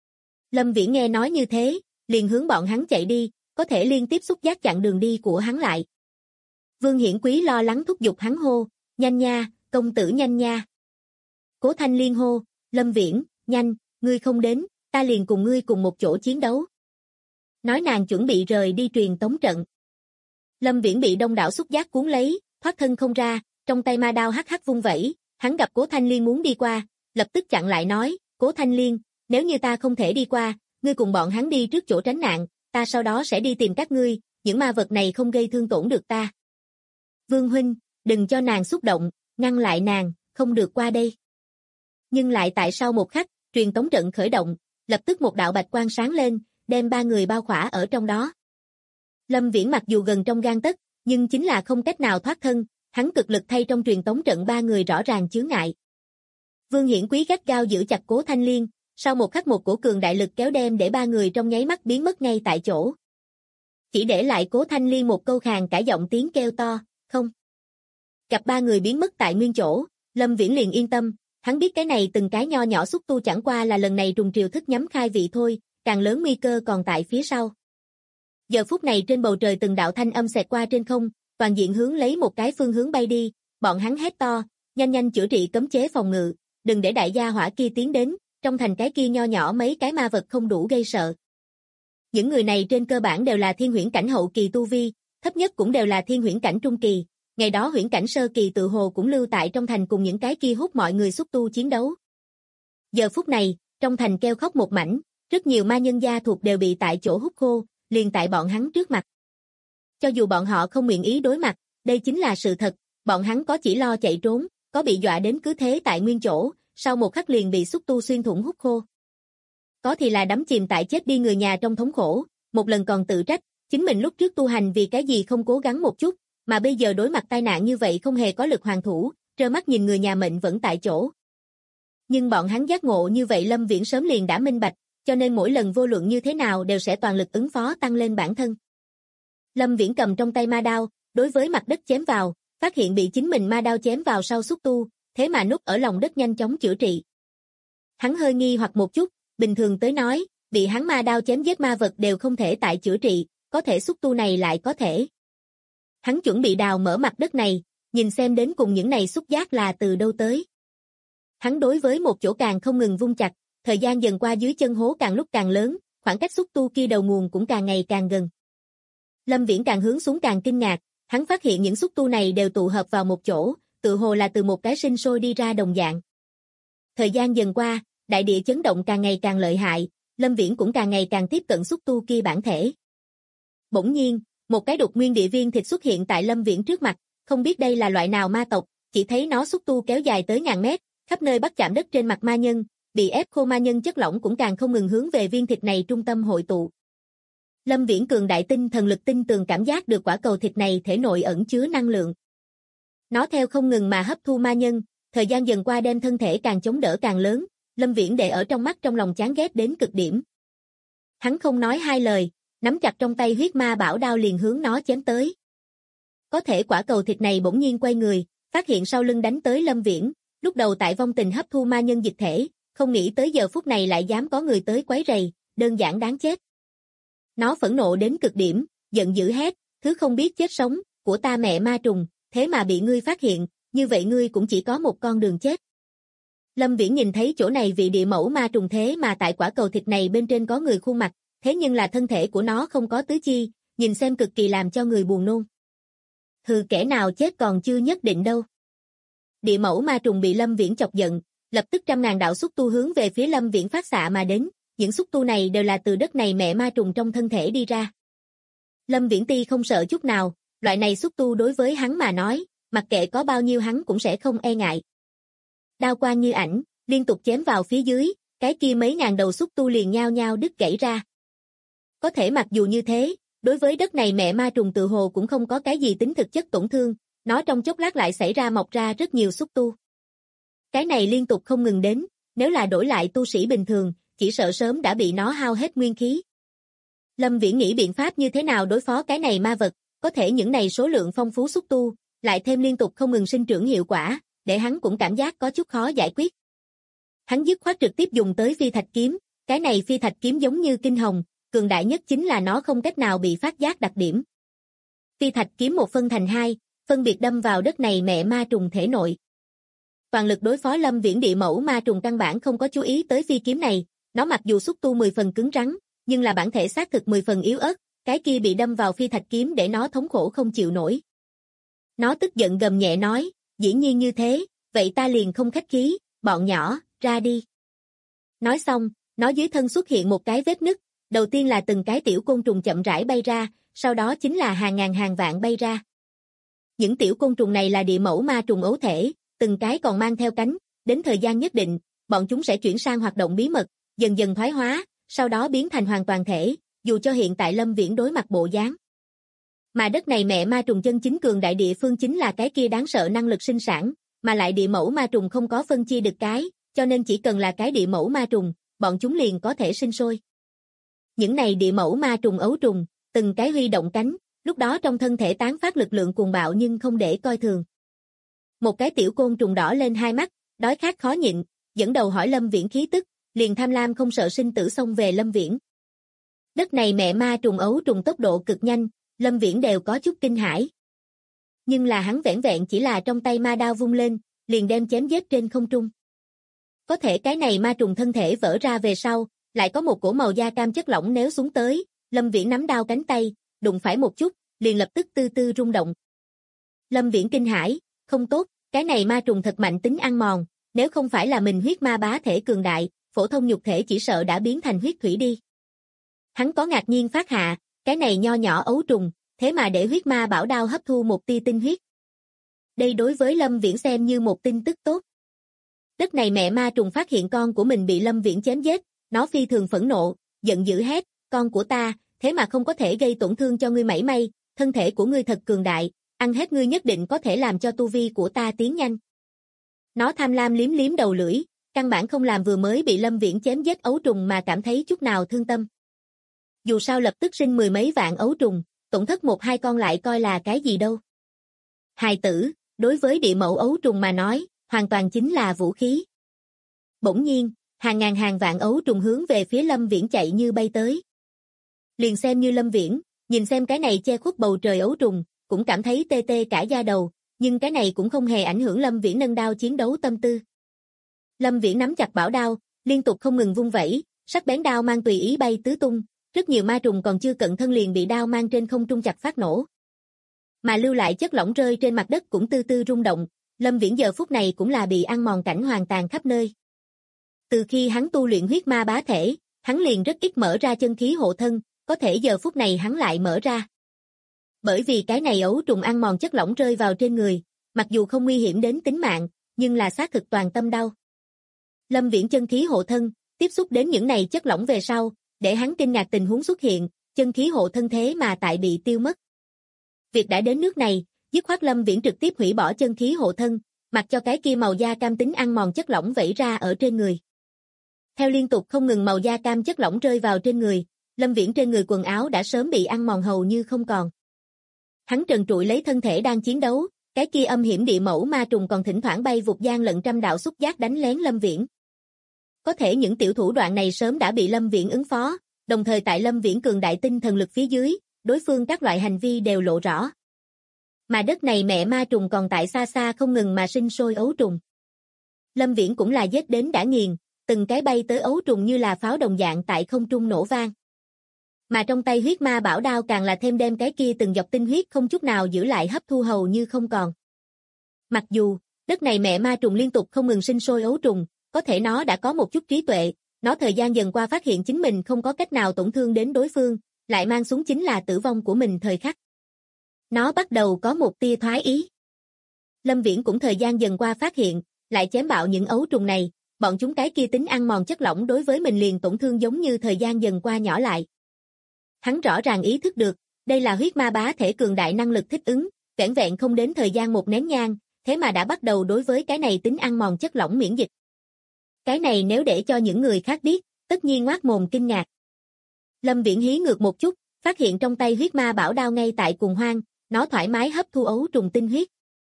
Lâm Viễn nghe nói như thế, liền hướng bọn hắn chạy đi, có thể liên tiếp xúc giác chặn đường đi của hắn lại. Vương Hiển Quý lo lắng thúc giục hắn hô, nhanh nha, công tử nhanh nha. Cố Thanh Liên hô, Lâm Viễn, nhanh, ngươi không đến, ta liền cùng ngươi cùng một chỗ chiến đấu. Nói nàng chuẩn bị rời đi truyền tống trận. Lâm Viễn bị đông đảo xúc giác cuốn lấy, thoát thân không ra, trong tay ma đao hắc hắc vung vẩy, hắn gặp Cố Thanh Liên muốn đi qua, lập tức chặn lại nói, Cố Thanh Liên, nếu như ta không thể đi qua, ngươi cùng bọn hắn đi trước chỗ tránh nạn, ta sau đó sẽ đi tìm các ngươi, những ma vật này không gây thương tổn được ta. Vương huynh, đừng cho nàng xúc động, ngăn lại nàng, không được qua đây. Nhưng lại tại sau một khắc, truyền tống trận khởi động, lập tức một đạo bạch quang sáng lên, đem ba người bao khỏa ở trong đó. Lâm Viễn mặc dù gần trong gang tấc, nhưng chính là không cách nào thoát thân, hắn cực lực thay trong truyền tống trận ba người rõ ràng chướng ngại. Vương Hiển Quý gắt gao giữ chặt Cố Thanh Liên, sau một khắc một cổ cường đại lực kéo đem để ba người trong nháy mắt biến mất ngay tại chỗ. Chỉ để lại Cố Thanh Liên một câu khàn cả giọng tiếng kêu to, không. Gặp ba người biến mất tại nguyên chỗ, Lâm Viễn liền yên tâm, hắn biết cái này từng cái nho nhỏ xúc tu chẳng qua là lần này trùng triều thức nhắm khai vị thôi, càng lớn nguy cơ còn tại phía sau. Giờ phút này trên bầu trời từng đạo thanh âm xẹt qua trên không, toàn diện hướng lấy một cái phương hướng bay đi, bọn hắn hét to, nhanh nhanh chữa trị cấm chế phòng ngự, đừng để đại gia hỏa kia tiến đến, trong thành cái kia nho nhỏ mấy cái ma vật không đủ gây sợ. Những người này trên cơ bản đều là thiên huyễn cảnh hậu kỳ tu vi, thấp nhất cũng đều là thiên huyễn cảnh trung kỳ, ngày đó huyễn cảnh sơ kỳ tự hồ cũng lưu tại trong thành cùng những cái kia hút mọi người xúc tu chiến đấu. Giờ phút này, trong thành kêu khóc một mảnh, rất nhiều ma nhân gia thuộc đều bị tại chỗ hút khô, liền tại bọn hắn trước mặt. Cho dù bọn họ không nguyện ý đối mặt, đây chính là sự thật, Bọn hắn có chỉ lo chạy trốn, có bị dọa đến cứ thế tại nguyên chỗ, sau một khắc liền bị xúc tu xuyên thủng hút khô. Có thì là đắm chìm tại chết đi người nhà trong thống khổ, một lần còn tự trách, chính mình lúc trước tu hành vì cái gì không cố gắng một chút, mà bây giờ đối mặt tai nạn như vậy không hề có lực hoàn thủ, trơ mắt nhìn người nhà mệnh vẫn tại chỗ. Nhưng bọn hắn giác ngộ như vậy Lâm Viễn sớm liền đã minh bạch, cho nên mỗi lần vô luận như thế nào đều sẽ toàn lực ứng phó tăng lên bản thân. Lâm Viễn cầm trong tay ma đao, đối với mặt đất chém vào, phát hiện bị chính mình ma đao chém vào sau xúc tu, thế mà núp ở lòng đất nhanh chóng chữa trị. Hắn hơi nghi hoặc một chút, bình thường tới nói, bị hắn ma đao chém giết ma vật đều không thể tại chữa trị, có thể xúc tu này lại có thể. Hắn chuẩn bị đào mở mặt đất này, nhìn xem đến cùng những này xúc giác là từ đâu tới. Hắn đối với một chỗ càng không ngừng vung chặt, thời gian dần qua dưới chân hố càng lúc càng lớn, khoảng cách xúc tu kia đầu nguồn cũng càng ngày càng gần. Lâm Viễn càng hướng xuống càng kinh ngạc, hắn phát hiện những xúc tu này đều tụ hợp vào một chỗ, tự hồ là từ một cái sinh sôi đi ra đồng dạng. Thời gian dần qua, đại địa chấn động càng ngày càng lợi hại, Lâm Viễn cũng càng ngày càng tiếp cận xúc tu kia bản thể. Bỗng nhiên, một cái đột nguyên địa viên thịt xuất hiện tại Lâm Viễn trước mặt, không biết đây là loại nào ma tộc, chỉ thấy nó xúc tu kéo dài tới ngàn mét, khắp nơi bắt chạm đất trên mặt ma nhân, bị ép khô ma nhân chất lỏng cũng càng không ngừng hướng về viên thịt này trung tâm hội tụ. Lâm Viễn cường đại tinh thần lực tinh tường cảm giác được quả cầu thịt này thể nội ẩn chứa năng lượng. Nó theo không ngừng mà hấp thu ma nhân, thời gian dần qua đem thân thể càng chống đỡ càng lớn, Lâm Viễn để ở trong mắt trong lòng chán ghét đến cực điểm. Hắn không nói hai lời, nắm chặt trong tay huyết ma bảo đao liền hướng nó chém tới. Có thể quả cầu thịt này bỗng nhiên quay người, phát hiện sau lưng đánh tới Lâm Viễn, lúc đầu tại vong tình hấp thu ma nhân dịch thể, không nghĩ tới giờ phút này lại dám có người tới quấy rầy, đơn giản đáng chết. Nó phẫn nộ đến cực điểm, giận dữ hét, thứ không biết chết sống, của ta mẹ ma trùng, thế mà bị ngươi phát hiện, như vậy ngươi cũng chỉ có một con đường chết. Lâm Viễn nhìn thấy chỗ này vị địa mẫu ma trùng thế mà tại quả cầu thịt này bên trên có người khuôn mặt, thế nhưng là thân thể của nó không có tứ chi, nhìn xem cực kỳ làm cho người buồn nôn. Hừ, kẻ nào chết còn chưa nhất định đâu. Địa mẫu ma trùng bị Lâm Viễn chọc giận, lập tức trăm ngàn đạo xúc tu hướng về phía Lâm Viễn phát xạ mà đến, những xúc tu này đều là từ đất này mẹ ma trùng trong thân thể đi ra. Lâm Viễn Ti không sợ chút nào, loại này xúc tu đối với hắn mà nói, mặc kệ có bao nhiêu hắn cũng sẽ không e ngại. Đao quang như ảnh, liên tục chém vào phía dưới, cái kia mấy ngàn đầu xúc tu liền nhao nhao đứt gãy ra. Có thể mặc dù như thế, đối với đất này mẹ ma trùng tự hồ cũng không có cái gì tính thực chất tổn thương, nó trong chốc lát lại xảy ra mọc ra rất nhiều xúc tu. Cái này liên tục không ngừng đến, nếu là đổi lại tu sĩ bình thường, chỉ sợ sớm đã bị nó hao hết nguyên khí. Lâm Viễn nghĩ biện pháp như thế nào đối phó cái này ma vật, có thể những này số lượng phong phú xúc tu, lại thêm liên tục không ngừng sinh trưởng hiệu quả, để hắn cũng cảm giác có chút khó giải quyết. Hắn dứt khoát trực tiếp dùng tới phi thạch kiếm, cái này phi thạch kiếm giống như kinh hồng, cường đại nhất chính là nó không cách nào bị phát giác đặc điểm. Phi thạch kiếm một phân thành hai, phân biệt đâm vào đất này mẹ ma trùng thể nội. Toàn lực đối phó Lâm Viễn địa mẫu ma trùng căn bản không có chú ý tới phi kiếm này, nó mặc dù xúc tu 10 phần cứng rắn, nhưng là bản thể xác thực 10 phần yếu ớt, cái kia bị đâm vào phi thạch kiếm để nó thống khổ không chịu nổi. Nó tức giận gầm nhẹ nói, dĩ nhiên như thế, vậy ta liền không khách khí, bọn nhỏ, ra đi. Nói xong, nó dưới thân xuất hiện một cái vết nứt, đầu tiên là từng cái tiểu côn trùng chậm rãi bay ra, sau đó chính là hàng ngàn hàng vạn bay ra. Những tiểu côn trùng này là địa mẫu ma trùng ấu thể, từng cái còn mang theo cánh, đến thời gian nhất định, bọn chúng sẽ chuyển sang hoạt động bí mật, dần dần thoái hóa, sau đó biến thành hoàn toàn thể, dù cho hiện tại Lâm Viễn đối mặt bộ dáng. Mà đất này mẹ ma trùng chân chính cường đại địa phương chính là cái kia đáng sợ năng lực sinh sản, mà lại địa mẫu ma trùng không có phân chia được cái, cho nên chỉ cần là cái địa mẫu ma trùng, bọn chúng liền có thể sinh sôi. Những này địa mẫu ma trùng ấu trùng, từng cái huy động cánh, lúc đó trong thân thể tán phát lực lượng cuồng bạo nhưng không để coi thường. Một cái tiểu côn trùng đỏ lên hai mắt, đói khát khó nhịn, dẫn đầu hỏi Lâm Viễn khí tức, liền tham lam không sợ sinh tử xông về Lâm Viễn. Đất này mẹ ma trùng ấu trùng tốc độ cực nhanh, Lâm Viễn đều có chút kinh hãi. Nhưng là hắn vẻn vẹn chỉ là trong tay ma đao vung lên, liền đem chém giết trên không trung. Có thể cái này ma trùng thân thể vỡ ra về sau, lại có một cổ màu da cam chất lỏng néo xuống tới, Lâm Viễn nắm đao cánh tay, đụng phải một chút, liền lập tức tư tư rung động. Lâm Viễn kinh hãi, không tốt, cái này ma trùng thật mạnh tính ăn mòn, nếu không phải là mình huyết ma bá thể cường đại, phổ thông nhục thể chỉ sợ đã biến thành huyết thủy đi. Hắn có ngạc nhiên phát hạ, cái này nho nhỏ ấu trùng, thế mà để huyết ma bảo đao hấp thu một tia tinh huyết. Đây đối với Lâm Viễn xem như một tin tức tốt. Đất này mẹ ma trùng phát hiện con của mình bị Lâm Viễn chém giết, nó phi thường phẫn nộ, giận dữ hét, con của ta, thế mà không có thể gây tổn thương cho ngươi mảy may, thân thể của ngươi thật cường đại, ăn hết ngươi nhất định có thể làm cho tu vi của ta tiến nhanh. Nó tham lam liếm liếm đầu lưỡi, căn bản không làm vừa mới bị Lâm Viễn chém giết ấu trùng mà cảm thấy chút nào thương tâm. Dù sao lập tức sinh mười mấy vạn ấu trùng, tổn thất một hai con lại coi là cái gì đâu. Hài tử, đối với địa mẫu ấu trùng mà nói, hoàn toàn chính là vũ khí. Bỗng nhiên, hàng ngàn hàng vạn ấu trùng hướng về phía Lâm Viễn chạy như bay tới. Liền xem như Lâm Viễn, nhìn xem cái này che khuất bầu trời ấu trùng, cũng cảm thấy tê tê cả da đầu, nhưng cái này cũng không hề ảnh hưởng Lâm Viễn nâng đao chiến đấu tâm tư. Lâm Viễn nắm chặt bảo đao, liên tục không ngừng vung vẩy, sắc bén đao mang tùy ý bay tứ tung, rất nhiều ma trùng còn chưa cận thân liền bị đao mang trên không trung chặt phát nổ. Mà lưu lại chất lỏng rơi trên mặt đất cũng từ từ rung động, Lâm Viễn giờ phút này cũng là bị ăn mòn cảnh hoàn tàn khắp nơi. Từ khi hắn tu luyện huyết ma bá thể, hắn liền rất ít mở ra chân khí hộ thân, có thể giờ phút này hắn lại mở ra. Bởi vì cái này ấu trùng ăn mòn chất lỏng rơi vào trên người, mặc dù không nguy hiểm đến tính mạng, nhưng là xác thực toàn tâm đau. Lâm Viễn chân khí hộ thân, tiếp xúc đến những này chất lỏng về sau, để hắn kinh ngạc tình huống xuất hiện, chân khí hộ thân thế mà tại bị tiêu mất. Việc đã đến nước này, dứt khoát Lâm Viễn trực tiếp hủy bỏ chân khí hộ thân, mặc cho cái kia màu da cam tính ăn mòn chất lỏng vẩy ra ở trên người. Theo liên tục không ngừng màu da cam chất lỏng rơi vào trên người, Lâm Viễn trên người quần áo đã sớm bị ăn mòn hầu như không còn. Hắn trần trụi lấy thân thể đang chiến đấu, cái kia âm hiểm địa mẫu ma trùng còn thỉnh thoảng bay vụt gian lận trăm đạo xúc giác đánh lén Lâm Viễn. Có thể những tiểu thủ đoạn này sớm đã bị Lâm Viễn ứng phó, đồng thời tại Lâm Viễn cường đại tinh thần lực phía dưới, đối phương các loại hành vi đều lộ rõ. Mà đất này mẹ ma trùng còn tại xa xa không ngừng mà sinh sôi ấu trùng. Lâm Viễn cũng là giết đến đã nghiền, từng cái bay tới ấu trùng như là pháo đồng dạng tại không trung nổ vang. Mà trong tay huyết ma bảo đao càng là thêm đem cái kia từng dọc tinh huyết không chút nào giữ lại hấp thu hầu như không còn. Mặc dù, đất này mẹ ma trùng liên tục không ngừng sinh sôi ấu trùng, có thể nó đã có một chút trí tuệ, nó thời gian dần qua phát hiện chính mình không có cách nào tổn thương đến đối phương, lại mang xuống chính là tử vong của mình thời khắc. Nó bắt đầu có một tia thoái ý. Lâm Viễn cũng thời gian dần qua phát hiện, lại chém bạo những ấu trùng này, bọn chúng cái kia tính ăn mòn chất lỏng đối với mình liền tổn thương giống như thời gian dần qua nhỏ lại. Hắn rõ ràng ý thức được, đây là huyết ma bá thể cường đại năng lực thích ứng, vẻn vẹn không đến thời gian một nén nhang, thế mà đã bắt đầu đối với cái này tính ăn mòn chất lỏng miễn dịch. Cái này nếu để cho những người khác biết, tất nhiên ngoác mồm kinh ngạc. Lâm Viễn hí ngược một chút, phát hiện trong tay huyết ma bảo đao ngay tại cùng hoang, nó thoải mái hấp thu ấu trùng tinh huyết.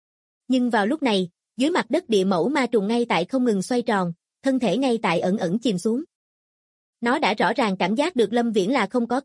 Nhưng vào lúc này, dưới mặt đất địa mẫu ma trùng ngay tại không ngừng xoay tròn, thân thể ngay tại ẩn ẩn chìm xuống. Nó đã rõ ràng cảm giác được Lâm Viễn là không có.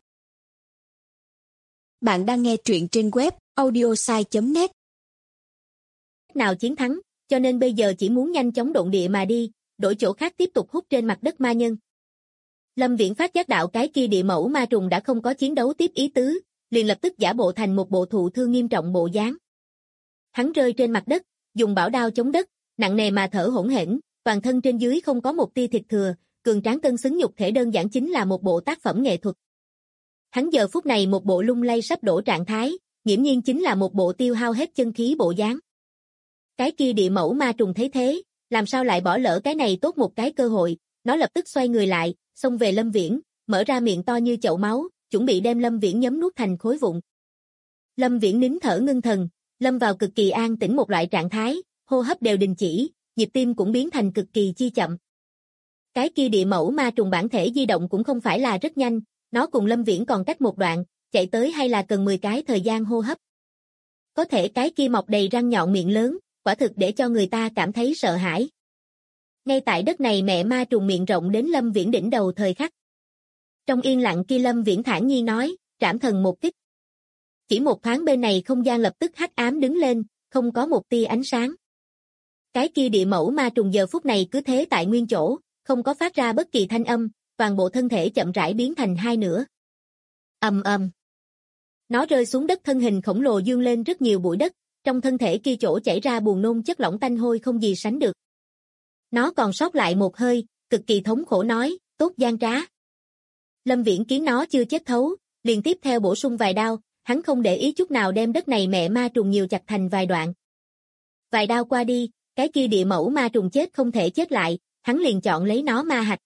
Bạn đang nghe truyện trên web audiosai.net. Nào chiến thắng, cho nên bây giờ chỉ muốn nhanh chóng độn địa mà đi, đổi chỗ khác tiếp tục hút trên mặt đất ma nhân. Lâm Viễn phát giác đạo cái kia địa mẫu ma trùng đã không có chiến đấu tiếp ý tứ, liền lập tức giả bộ thành một bộ thụ thương nghiêm trọng bộ dáng. Hắn rơi trên mặt đất, dùng bảo đao chống đất, nặng nề mà thở hổn hển, toàn thân trên dưới không có một tia thịt thừa, cường tráng cân xứng nhục thể đơn giản chính là một bộ tác phẩm nghệ thuật. Hắn giờ phút này một bộ lung lay sắp đổ trạng thái, nghiễm nhiên chính là một bộ tiêu hao hết chân khí bộ dáng. Cái kia địa mẫu ma trùng thấy thế, làm sao lại bỏ lỡ cái này tốt một cái cơ hội, nó lập tức xoay người lại, xông về Lâm Viễn, mở ra miệng to như chậu máu, chuẩn bị đem Lâm Viễn nhấm nuốt thành khối vụn. Lâm Viễn nín thở ngưng thần, lâm vào cực kỳ an tĩnh một loại trạng thái, hô hấp đều đình chỉ, nhịp tim cũng biến thành cực kỳ chi chậm. Cái kia địa mẫu ma trùng bản thể di động cũng không phải là rất nhanh, nó cùng Lâm Viễn còn cách một đoạn, chạy tới hay là cần 10 cái thời gian hô hấp. Có thể cái kia mọc đầy răng nhọn miệng lớn, quả thực để cho người ta cảm thấy sợ hãi. Ngay tại đất này mẹ ma trùng miệng rộng đến Lâm Viễn đỉnh đầu thời khắc. Trong yên lặng kia Lâm Viễn thản nhiên nói, trảm thần một kích. Chỉ một thoáng bên này không gian lập tức hắc ám đứng lên, không có một tia ánh sáng. Cái kia địa mẫu ma trùng giờ phút này cứ thế tại nguyên chỗ, không có phát ra bất kỳ thanh âm, toàn bộ thân thể chậm rãi biến thành hai nửa. Ầm ầm. Nó rơi xuống đất thân hình khổng lồ dương lên rất nhiều bụi đất, trong thân thể kia chỗ chảy ra buồn nôn chất lỏng tanh hôi không gì sánh được. Nó còn sót lại một hơi, cực kỳ thống khổ nói, tốt gian trá. Lâm Viễn kiến nó chưa chết thấu, liền tiếp theo bổ sung vài đao, hắn không để ý chút nào đem đất này mẹ ma trùng nhiều chặt thành vài đoạn. Vài đao qua đi, cái kia địa mẫu ma trùng chết không thể chết lại, hắn liền chọn lấy nó ma hạch.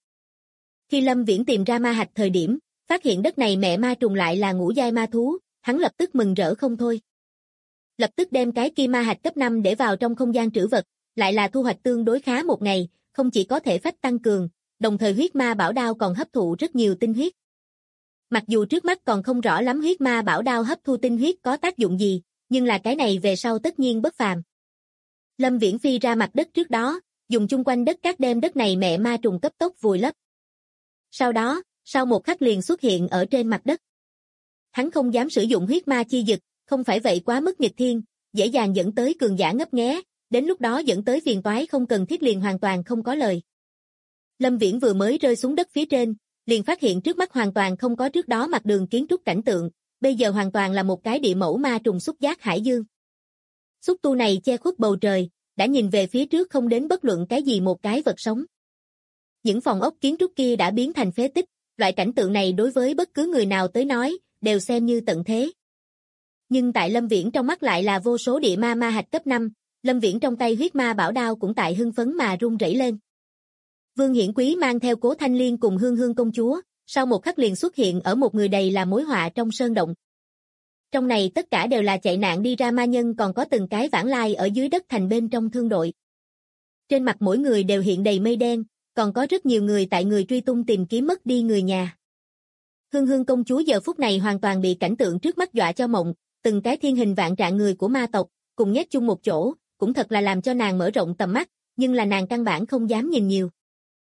Khi Lâm Viễn tìm ra ma hạch thời điểm, phát hiện đất này mẹ ma trùng lại là ngũ giai ma thú, hắn lập tức mừng rỡ không thôi. Lập tức đem cái kia ma hạch cấp 5 để vào trong không gian trữ vật, lại là thu hoạch tương đối khá một ngày, không chỉ có thể phách tăng cường, đồng thời huyết ma bảo đao còn hấp thụ rất nhiều tinh huyết. Mặc dù trước mắt còn không rõ lắm huyết ma bảo đao hấp thu tinh huyết có tác dụng gì, nhưng là cái này về sau tất nhiên bất phàm. Lâm Viễn phi ra mặt đất trước đó, dùng chung quanh đất cát đem đất này mẹ ma trùng cấp tốc vùi lấp. Sau đó, sau một khắc liền xuất hiện ở trên mặt đất. Hắn không dám sử dụng huyết ma chi dực, không phải vậy quá mức nghịch thiên, dễ dàng dẫn tới cường giả ngấp nghé, đến lúc đó dẫn tới phiền toái không cần thiết liền hoàn toàn không có lời. Lâm Viễn vừa mới rơi xuống đất phía trên, liền phát hiện trước mắt hoàn toàn không có trước đó mặt đường kiến trúc cảnh tượng, bây giờ hoàn toàn là một cái địa mẫu ma trùng xúc giác hải dương. Xúc tu này che khuất bầu trời, đã nhìn về phía trước không đến bất luận cái gì một cái vật sống. Những phòng ốc kiến trúc kia đã biến thành phế tích, loại cảnh tượng này đối với bất cứ người nào tới nói, đều xem như tận thế. Nhưng tại Lâm Viễn trong mắt lại là vô số địa ma ma hạch cấp 5, Lâm Viễn trong tay huyết ma bảo đao cũng tại hưng phấn mà rung rẩy lên. Vương Hiển Quý mang theo Cố Thanh Liên cùng Hương Hương công chúa, sau một khắc liền xuất hiện ở một người đầy là mối họa trong sơn động. Trong này tất cả đều là chạy nạn đi ra ma nhân, còn có từng cái vãng lai ở dưới đất thành bên trong thương đội. Trên mặt mỗi người đều hiện đầy mây đen, còn có rất nhiều người tại người truy tung tìm kiếm mất đi người nhà. Hương Hương công chúa giờ phút này hoàn toàn bị cảnh tượng trước mắt dọa cho mộng, từng cái thiên hình vạn trạng người của ma tộc, cùng nhét chung một chỗ, cũng thật là làm cho nàng mở rộng tầm mắt, nhưng là nàng căn bản không dám nhìn nhiều.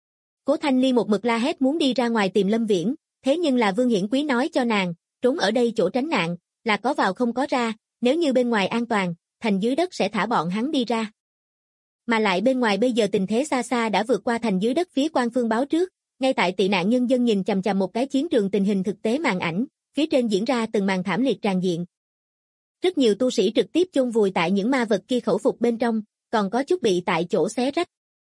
Cố Thanh Ly một mực la hét muốn đi ra ngoài tìm Lâm Viễn, thế nhưng là Vương Hiển Quý nói cho nàng, trốn ở đây chỗ tránh nạn, là có vào không có ra, nếu như bên ngoài an toàn, thành dưới đất sẽ thả bọn hắn đi ra. Mà lại bên ngoài bây giờ tình thế xa xa đã vượt qua thành dưới đất phía quan phương báo trước, ngay tại tị nạn nhân dân nhìn chằm chằm một cái chiến trường tình hình thực tế màn ảnh, phía trên diễn ra từng màn thảm liệt tràn diện. Rất nhiều tu sĩ trực tiếp chôn vùi tại những ma vật kia khẩu phục bên trong, còn có chút bị tại chỗ xé rách.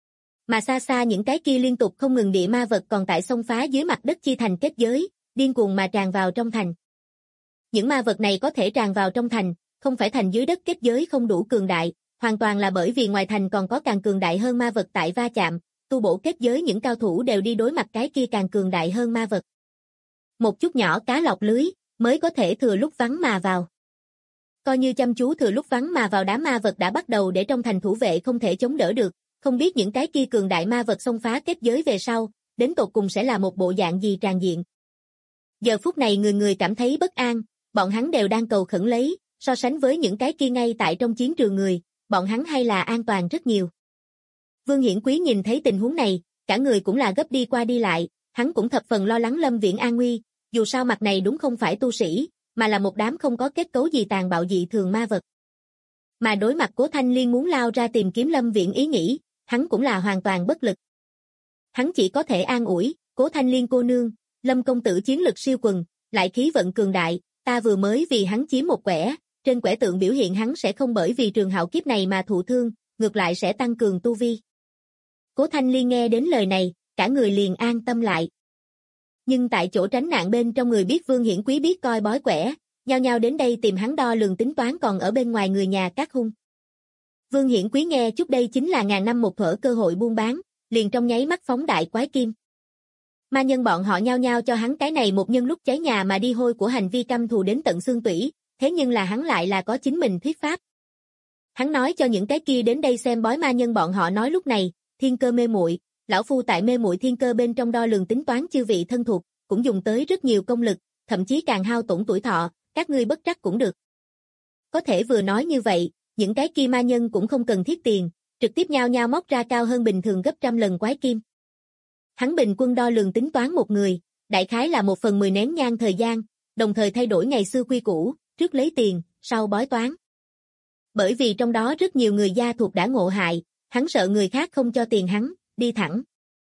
Mà xa xa những cái kia liên tục không ngừng địa ma vật còn tại xông phá dưới mặt đất chia thành kết giới, điên cuồng mà tràn vào trong thành. Những ma vật này có thể tràn vào trong thành, không phải thành dưới đất kết giới không đủ cường đại, hoàn toàn là bởi vì ngoài thành còn có càng cường đại hơn ma vật tại va chạm, tu bổ kết giới những cao thủ đều đi đối mặt cái kia càng cường đại hơn ma vật. Một chút nhỏ cá lọt lưới, mới có thể thừa lúc vắng mà vào. Coi như chăm chú thừa lúc vắng mà vào, đám ma vật đã bắt đầu để trong thành thủ vệ không thể chống đỡ được, không biết những cái kia cường đại ma vật xông phá kết giới về sau, đến tột cùng sẽ là một bộ dạng gì tràn diện. Giờ phút này người người cảm thấy bất an, bọn hắn đều đang cầu khẩn lấy, so sánh với những cái kia ngay tại trong chiến trường người, bọn hắn hay là an toàn rất nhiều. Vương Hiển Quý nhìn thấy tình huống này, cả người cũng là gấp đi qua đi lại, hắn cũng thập phần lo lắng Lâm Viễn an nguy, dù sao mặt này đúng không phải tu sĩ, mà là một đám không có kết cấu gì tàn bạo dị thường ma vật. Mà đối mặt Cố Thanh Liên muốn lao ra tìm kiếm Lâm Viễn ý nghĩ, hắn cũng là hoàn toàn bất lực. Hắn chỉ có thể an ủi, Cố Thanh Liên cô nương, Lâm công tử chiến lực siêu quần, lại khí vận cường đại, ta vừa mới vì hắn chiếm một quẻ, trên quẻ tượng biểu hiện hắn sẽ không bởi vì trường hạo kiếp này mà thụ thương, ngược lại sẽ tăng cường tu vi. Cố Thanh Liên nghe đến lời này, cả người liền an tâm lại. Nhưng tại chỗ tránh nạn bên trong người biết Vương Hiển Quý biết coi bói quẻ, nhao nhao đến đây tìm hắn đo lường tính toán còn ở bên ngoài người nhà các hung. Vương Hiển Quý nghe chút đây chính là ngàn năm một thở cơ hội buôn bán, liền trong nháy mắt phóng đại quái kim. Ma nhân bọn họ nhao nhao cho hắn cái này một nhân lúc cháy nhà mà đi hôi của hành vi căm thù đến tận xương tủy, thế nhưng là hắn lại là có chính mình thuyết pháp. Hắn nói cho những cái kia đến đây xem bói ma nhân bọn họ nói lúc này, thiên cơ mê muội, lão phu tại mê muội thiên cơ bên trong đo lường tính toán chư vị thân thuộc, cũng dùng tới rất nhiều công lực, thậm chí càng hao tổn tuổi thọ, các ngươi bất trắc cũng được. Có thể vừa nói như vậy, những cái kia ma nhân cũng không cần thiết tiền, trực tiếp nhao nhao móc ra cao hơn bình thường gấp trăm lần quái kim. Hắn bình quân đo lường tính toán một người, đại khái là 1/10 nén nhang thời gian, đồng thời thay đổi ngày xưa quy củ, trước lấy tiền, sau bói toán. Bởi vì trong đó rất nhiều người gia thuộc đã ngộ hại, hắn sợ người khác không cho tiền hắn, đi thẳng.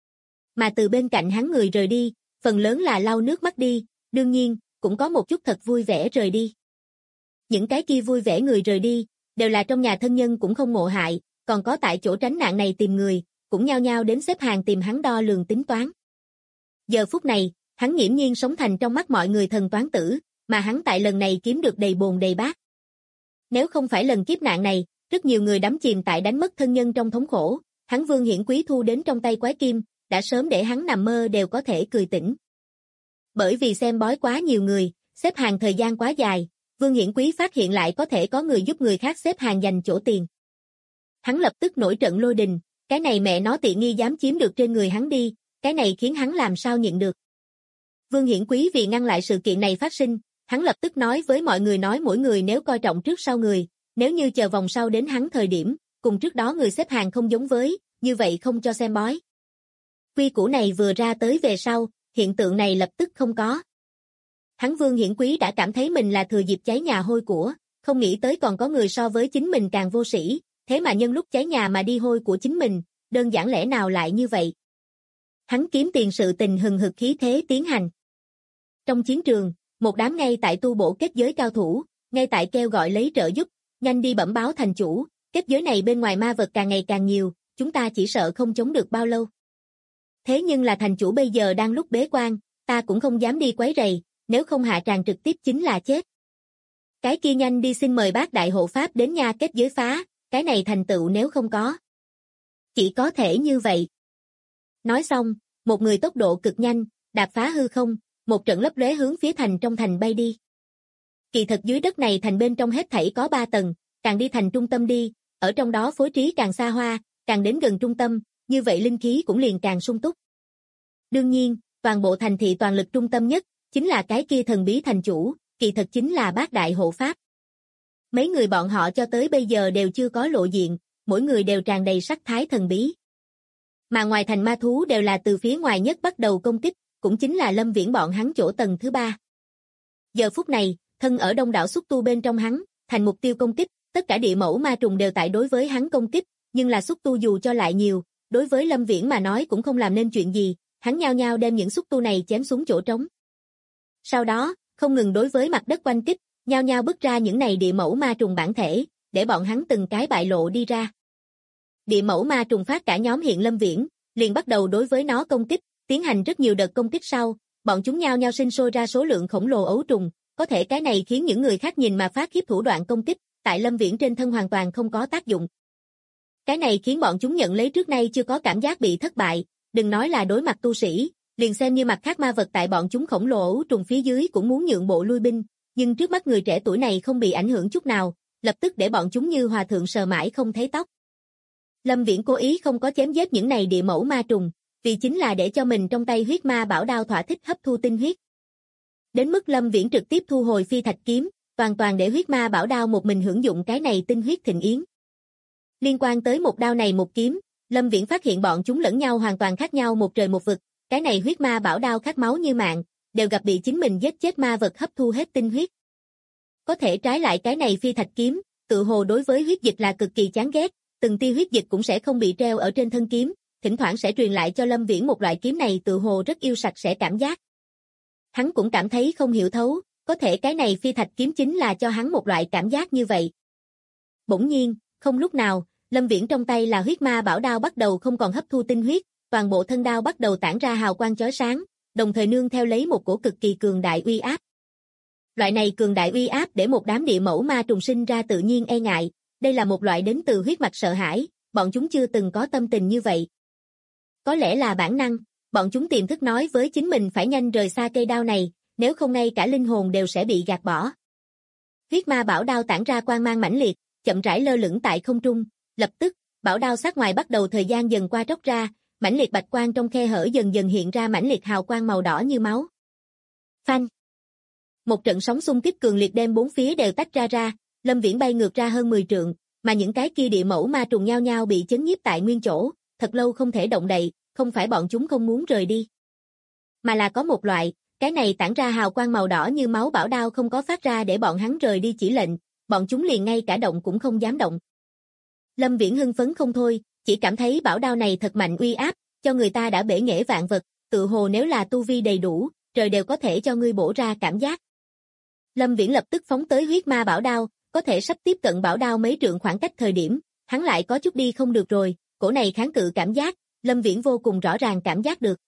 Mà từ bên cạnh hắn người rời đi, phần lớn là lau nước mắt đi, đương nhiên, cũng có một chút thật vui vẻ rời đi. Những cái kia vui vẻ người rời đi, đều là trong nhà thân nhân cũng không ngộ hại, còn có tại chỗ tránh nạn này tìm người, cũng nhao nhao đến xếp hàng tìm hắn đo lường tính toán. Giờ phút này, hắn nghiễm nhiên sống thành trong mắt mọi người thần toán tử, mà hắn tại lần này kiếm được đầy bồn đầy bát. Nếu không phải lần kiếp nạn này, rất nhiều người đắm chìm tại đánh mất thân nhân trong thống khổ, hắn Vương Hiển Quý thu đến trong tay quái kim, đã sớm để hắn nằm mơ đều có thể cười tỉnh. Bởi vì xem bói quá nhiều người, xếp hàng thời gian quá dài, Vương Hiển Quý phát hiện lại có thể có người giúp người khác xếp hàng giành chỗ tiền. Hắn lập tức nổi trận lôi đình, cái này mẹ nó tiện nghi dám chiếm được trên người hắn đi, cái này khiến hắn làm sao nhịn được. Vương Hiển Quý vì ngăn lại sự kiện này phát sinh, hắn lập tức nói với mọi người nói mỗi người nếu coi trọng trước sau người, nếu như chờ vòng sau đến hắn thời điểm, cùng trước đó người xếp hàng không giống với, như vậy không cho xem bói. Quy củ này vừa ra tới về sau, hiện tượng này lập tức không có. Hắn Vương Hiển Quý đã cảm thấy mình là thừa dịp cháy nhà hôi của, không nghĩ tới còn có người so với chính mình càng vô sĩ, thế mà nhân lúc cháy nhà mà đi hôi của chính mình, đơn giản lẽ nào lại như vậy. Hắn kiếm tiền sự tình hừng hực khí thế tiến hành. Trong chiến trường, một đám ngay tại tu bổ kết giới cao thủ, ngay tại kêu gọi lấy trợ giúp, nhanh đi bẩm báo thành chủ, kết giới này bên ngoài ma vật càng ngày càng nhiều, chúng ta chỉ sợ không chống được bao lâu. Thế nhưng là thành chủ bây giờ đang lúc bế quan, ta cũng không dám đi quấy rầy, nếu không hạ tràng trực tiếp chính là chết. Cái kia nhanh đi xin mời bác đại hộ pháp đến nha, kết giới phá, cái này thành tựu nếu không có. Chỉ có thể như vậy. Nói xong, một người tốc độ cực nhanh, đạp phá hư không, một trận lấp lóe hướng phía thành trong thành bay đi. Kỳ thật dưới đất này thành bên trong hết thảy có 3 tầng, càng đi thành trung tâm đi, ở trong đó phối trí càng xa hoa, càng đến gần trung tâm, như vậy linh khí cũng liền càng sung túc. Đương nhiên, toàn bộ thành thị toàn lực trung tâm nhất, chính là cái kia thần bí thành chủ, kỳ thật chính là bác đại hộ pháp. Mấy người bọn họ cho tới bây giờ đều chưa có lộ diện, mỗi người đều tràn đầy sắc thái thần bí. Mà ngoài thành ma thú đều là từ phía ngoài nhất bắt đầu công kích, cũng chính là Lâm Viễn bọn hắn chỗ tầng thứ 3. Giờ phút này, thân ở đông đảo xúc tu bên trong hắn, thành mục tiêu công kích, tất cả địa mẫu ma trùng đều tại đối với hắn công kích, nhưng là xúc tu dù cho lại nhiều, đối với Lâm Viễn mà nói cũng không làm nên chuyện gì, hắn nhao nhao đem những xúc tu này chém xuống chỗ trống. Sau đó, không ngừng đối với mặt đất quanh kích, nhao nhao bứt ra những này địa mẫu ma trùng bản thể, để bọn hắn từng cái bại lộ đi ra. Địa mẫu ma trùng phát cả nhóm hiện Lâm Viễn, liền bắt đầu đối với nó công kích, tiến hành rất nhiều đợt công kích sau, bọn chúng nhao nhao sinh sôi ra số lượng khổng lồ ấu trùng, có thể cái này khiến những người khác nhìn mà phát khiếp thủ đoạn công kích, tại Lâm Viễn trên thân hoàn toàn không có tác dụng. Cái này khiến bọn chúng nhận lấy trước nay chưa có cảm giác bị thất bại, đừng nói là đối mặt tu sĩ, liền xem như mặt khác ma vật tại bọn chúng khổng lồ ấu trùng phía dưới cũng muốn nhượng bộ lui binh, nhưng trước mắt người trẻ tuổi này không bị ảnh hưởng chút nào, lập tức để bọn chúng như hòa thượng sờ mãi không thấy tóc. Lâm Viễn cố ý không có chém giết những này địa mẫu ma trùng, vì chính là để cho mình trong tay huyết ma bảo đao thỏa thích hấp thu tinh huyết. Đến mức Lâm Viễn trực tiếp thu hồi phi thạch kiếm, toàn toàn để huyết ma bảo đao một mình hưởng dụng cái này tinh huyết thịnh yến. Liên quan tới một đao này một kiếm, Lâm Viễn phát hiện bọn chúng lẫn nhau hoàn toàn khác nhau một trời một vực, cái này huyết ma bảo đao khát máu như mạng, đều gặp bị chính mình giết chết ma vật hấp thu hết tinh huyết. Có thể trái lại cái này phi thạch kiếm, tự hồ đối với huyết dịch là cực kỳ chán ghét, từng tia huyết dịch cũng sẽ không bị treo ở trên thân kiếm, thỉnh thoảng sẽ truyền lại cho Lâm Viễn một loại kiếm này tự hồ rất yêu sạch sẽ cảm giác. Hắn cũng cảm thấy không hiểu thấu, có thể cái này phi thạch kiếm chính là cho hắn một loại cảm giác như vậy. Bỗng nhiên, không lúc nào, Lâm Viễn trong tay là huyết ma bảo đao bắt đầu không còn hấp thu tinh huyết, toàn bộ thân đao bắt đầu tản ra hào quang chói sáng, đồng thời nương theo lấy một cổ cực kỳ cường đại uy áp. Loại này cường đại uy áp để một đám địa mẫu ma trùng sinh ra tự nhiên e ngại, đây là một loại đến từ huyết mạch sợ hãi, bọn chúng chưa từng có tâm tình như vậy. Có lẽ là bản năng, bọn chúng tiềm thức nói với chính mình phải nhanh rời xa cây đao này, nếu không ngay cả linh hồn đều sẽ bị gạt bỏ. Huyết ma bảo đao tản ra quang mang mãnh liệt, chậm rãi lơ lửng tại không trung, lập tức, bảo đao sát ngoài bắt đầu thời gian dần qua tróc ra, mãnh liệt bạch quang trong khe hở dần dần hiện ra mãnh liệt hào quang màu đỏ như máu. Phanh! Một trận sóng xung kích cường liệt đem bốn phía đều tách ra, Lâm Viễn bay ngược ra hơn 10 trượng, mà những cái kia địa mẫu ma trùng nhao nhao bị chấn nhiếp tại nguyên chỗ, thật lâu không thể động đậy, không phải bọn chúng không muốn rời đi, mà là có một loại, cái này tản ra hào quang màu đỏ như máu bảo đao không có phát ra để bọn hắn rời đi chỉ lệnh, bọn chúng liền ngay cả động cũng không dám động. Lâm Viễn hưng phấn không thôi, chỉ cảm thấy bảo đao này thật mạnh uy áp, cho người ta đã bể nghệ vạn vật, tự hồ nếu là tu vi đầy đủ, trời đều có thể cho ngươi bổ ra cảm giác. Lâm Viễn lập tức phóng tới huyết ma bảo đao, có thể sắp tiếp cận bảo đao mấy trượng khoảng cách thời điểm, hắn lại có chút đi không được rồi, cổ này kháng cự cảm giác, Lâm Viễn vô cùng rõ ràng cảm giác được.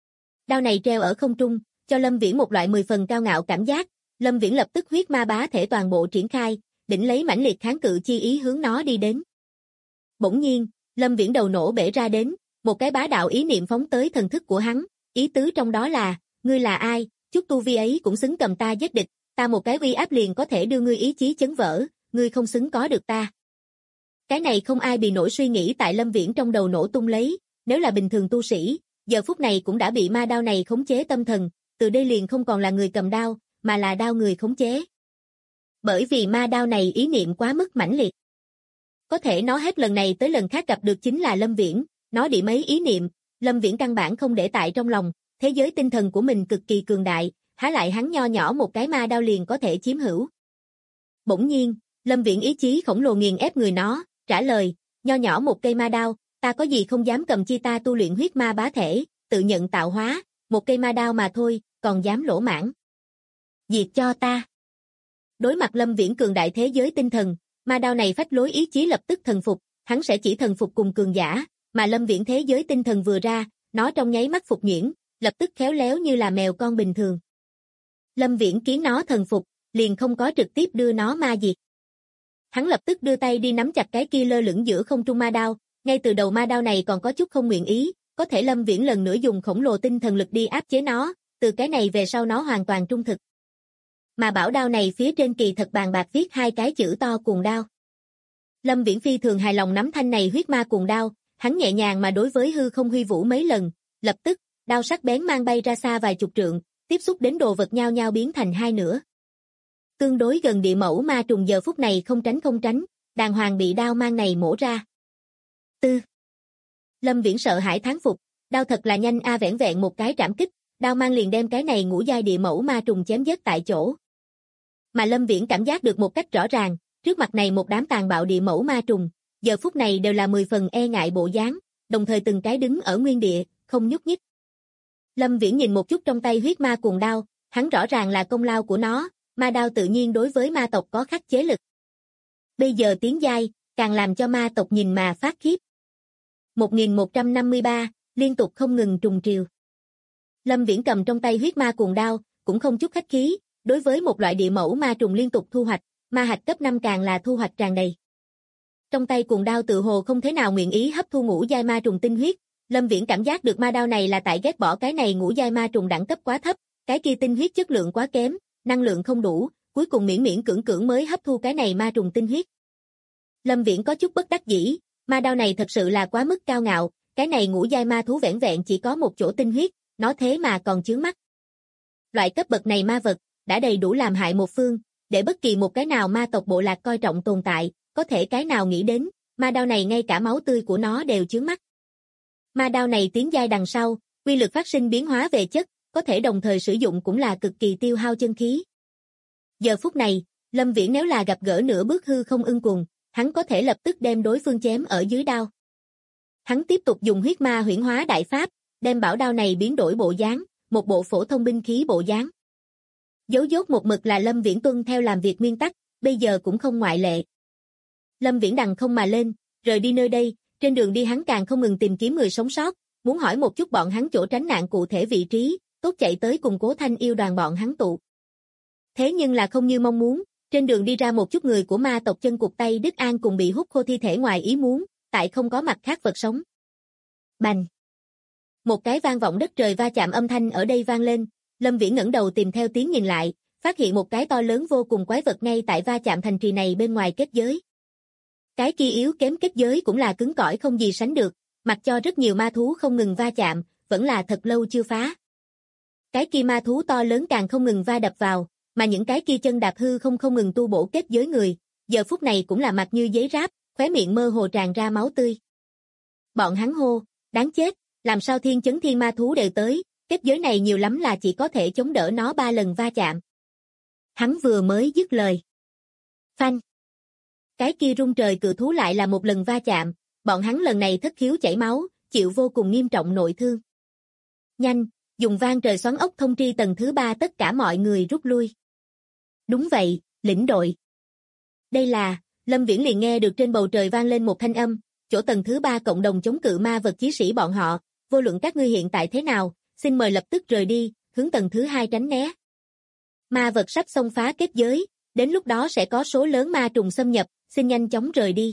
Đao này treo ở không trung, cho Lâm Viễn một loại 10 phần cao ngạo cảm giác, Lâm Viễn lập tức huyết ma bá thể toàn bộ triển khai, đỉnh lấy mãnh liệt kháng cự chi ý hướng nó đi đến. Bỗng nhiên, Lâm Viễn đầu nổ bể ra đến, một cái bá đạo ý niệm phóng tới thần thức của hắn, ý tứ trong đó là, ngươi là ai, chút tu vi ấy cũng xứng cầm ta giết địch, ta một cái uy áp liền có thể đưa ngươi ý chí chấn vỡ, ngươi không xứng có được ta. Cái này không ai bị nổi suy nghĩ tại Lâm Viễn trong đầu nổ tung lấy, nếu là bình thường tu sĩ, giờ phút này cũng đã bị ma đao này khống chế tâm thần, từ đây liền không còn là người cầm đao, mà là đao người khống chế. Bởi vì ma đao này ý niệm quá mức mãnh liệt. Có thể nó hết lần này tới lần khác gặp được chính là Lâm Viễn, nó đi mấy ý niệm, Lâm Viễn căn bản không để tại trong lòng, thế giới tinh thần của mình cực kỳ cường đại, há lại hắn nho nhỏ một cái ma đao liền có thể chiếm hữu. Bỗng nhiên, Lâm Viễn ý chí khổng lồ nghiền ép người nó, trả lời, nho nhỏ một cây ma đao, ta có gì không dám cầm chi ta tu luyện huyết ma bá thể, tự nhận tạo hóa, một cây ma đao mà thôi, còn dám lỗ mãng. Diệt cho ta. Đối mặt Lâm Viễn cường đại thế giới tinh thần, ma đao này phách lối ý chí lập tức thần phục, hắn sẽ chỉ thần phục cùng cường giả, mà Lâm Viễn thế giới tinh thần vừa ra, nó trong nháy mắt phục nhuyễn, lập tức khéo léo như là mèo con bình thường. Lâm Viễn kiến nó thần phục, liền không có trực tiếp đưa nó ma diệt. Hắn lập tức đưa tay đi nắm chặt cái kia lơ lửng giữa không trung ma đao, ngay từ đầu ma đao này còn có chút không nguyện ý, có thể Lâm Viễn lần nữa dùng khổng lồ tinh thần lực đi áp chế nó, từ cái này về sau nó hoàn toàn trung thực. Mà bảo đao này phía trên kỳ thật bàn bạc viết hai cái chữ to cuồng đao. Lâm Viễn phi thường hài lòng nắm thanh này huyết ma cuồng đao, hắn nhẹ nhàng mà đối với hư không huy vũ mấy lần, lập tức, đao sắc bén mang bay ra xa vài chục trượng, tiếp xúc đến đồ vật nhao nhao biến thành hai nửa. Tương đối gần địa mẫu ma trùng giờ phút này không tránh, đàng hoàng bị đao mang này mổ ra. Tư. Lâm Viễn sợ hãi thán phục, đao thật là nhanh a, vẻn vẹn một cái trảm kích, đao mang liền đem cái này ngũ giai địa mẫu ma trùng chém giết tại chỗ. Mà Lâm Viễn cảm giác được một cách rõ ràng, trước mặt này một đám tàn bạo địa mẫu ma trùng, giờ phút này đều là 10 phần e ngại bộ dáng, đồng thời từng cái đứng ở nguyên địa, không nhúc nhích. Lâm Viễn nhìn một chút trong tay huyết ma cuồng đao, hắn rõ ràng là công lao của nó, ma đao tự nhiên đối với ma tộc có khắc chế lực. Bây giờ tiến giai, càng làm cho ma tộc nhìn mà phát khiếp. 1153, liên tục không ngừng trùng triều. Lâm Viễn cầm trong tay huyết ma cuồng đao, cũng không chút khách khí, đối với một loại địa mẫu ma trùng liên tục thu hoạch, ma hạch cấp 5 càng là thu hoạch tràn đầy. Trong tay cuồng đao tự hồ không thế nào nguyện ý hấp thu ngũ giai ma trùng tinh huyết, Lâm Viễn cảm giác được ma đao này là tại ghét bỏ cái này ngũ giai ma trùng đẳng cấp quá thấp, cái kia tinh huyết chất lượng quá kém, năng lượng không đủ, cuối cùng miễn miễn cưỡng cưỡng mới hấp thu cái này ma trùng tinh huyết. Lâm Viễn có chút bất đắc dĩ, ma đao này thật sự là quá mức cao ngạo, cái này ngũ giai ma thú vẻn vẹn chỉ có một chỗ tinh huyết, nó thế mà còn chướng mắt. Loại cấp bậc này ma vật, đã đầy đủ làm hại một phương, để bất kỳ một cái nào ma tộc bộ lạc coi trọng tồn tại, có thể cái nào nghĩ đến, ma đao này ngay cả máu tươi của nó đều chướng mắt. Ma đao này tiến giai đằng sau, quy lực phát sinh biến hóa về chất, có thể đồng thời sử dụng cũng là cực kỳ tiêu hao chân khí. Giờ phút này, Lâm Viễn nếu là gặp gỡ nửa bước hư không ưng cuồng, hắn có thể lập tức đem đối phương chém ở dưới đao. Hắn tiếp tục dùng huyết ma huyễn hóa đại pháp, đem bảo đao này biến đổi bộ dáng, một bộ phổ thông binh khí bộ dáng. Dấu dốt một mực là Lâm Viễn tuân theo làm việc nguyên tắc, bây giờ cũng không ngoại lệ. Lâm Viễn đằng không mà lên, rời đi nơi đây, trên đường đi hắn càng không ngừng tìm kiếm người sống sót, muốn hỏi một chút bọn hắn chỗ tránh nạn cụ thể vị trí, tốt chạy tới cùng Cố Thanh yêu đoàn bọn hắn tụ. Thế nhưng là không như mong muốn, trên đường đi ra một chút người của ma tộc chân cụt tay Đức An cùng bị hút khô thi thể ngoài ý muốn, tại không có mặt khác vật sống. Bành! Một cái vang vọng đất trời va chạm âm thanh ở đây vang lên, Lâm Viễn ngẩng đầu tìm theo tiếng nhìn lại, phát hiện một cái to lớn vô cùng quái vật ngay tại va chạm thành trì này bên ngoài kết giới. Cái kia yếu kém kết giới cũng là cứng cỏi không gì sánh được, mặc cho rất nhiều ma thú không ngừng va chạm, vẫn là thật lâu chưa phá. Cái kia ma thú to lớn càng không ngừng va đập vào, mà những cái kia chân đạp hư không ngừng tu bổ kết giới người, giờ phút này cũng là mặt như giấy ráp, khóe miệng mơ hồ tràn ra máu tươi. Bọn hắn hô, đáng chết, làm sao thiên chấn thiên ma thú đều tới, kết giới này nhiều lắm là chỉ có thể chống đỡ nó 3 lần va chạm. Hắn vừa mới dứt lời. Phanh. Cái kia rung trời cự thú lại là một lần va chạm, bọn hắn lần này thất khiếu chảy máu, chịu vô cùng nghiêm trọng nội thương. Nhanh, dùng vang trời xoắn ốc thông tri tầng thứ 3 tất cả mọi người rút lui. Đúng vậy, lĩnh đội. Đây là, Lâm Viễn liền nghe được trên bầu trời vang lên một thanh âm, chỗ tầng thứ 3 cộng đồng chống cự ma vật chí sĩ bọn họ, vô luận các ngươi hiện tại thế nào, xin mời lập tức rời đi, hướng tầng thứ 2 tránh né. Ma vật sắp xông phá kết giới, Đến lúc đó sẽ có số lớn ma trùng xâm nhập, xin nhanh chóng rời đi.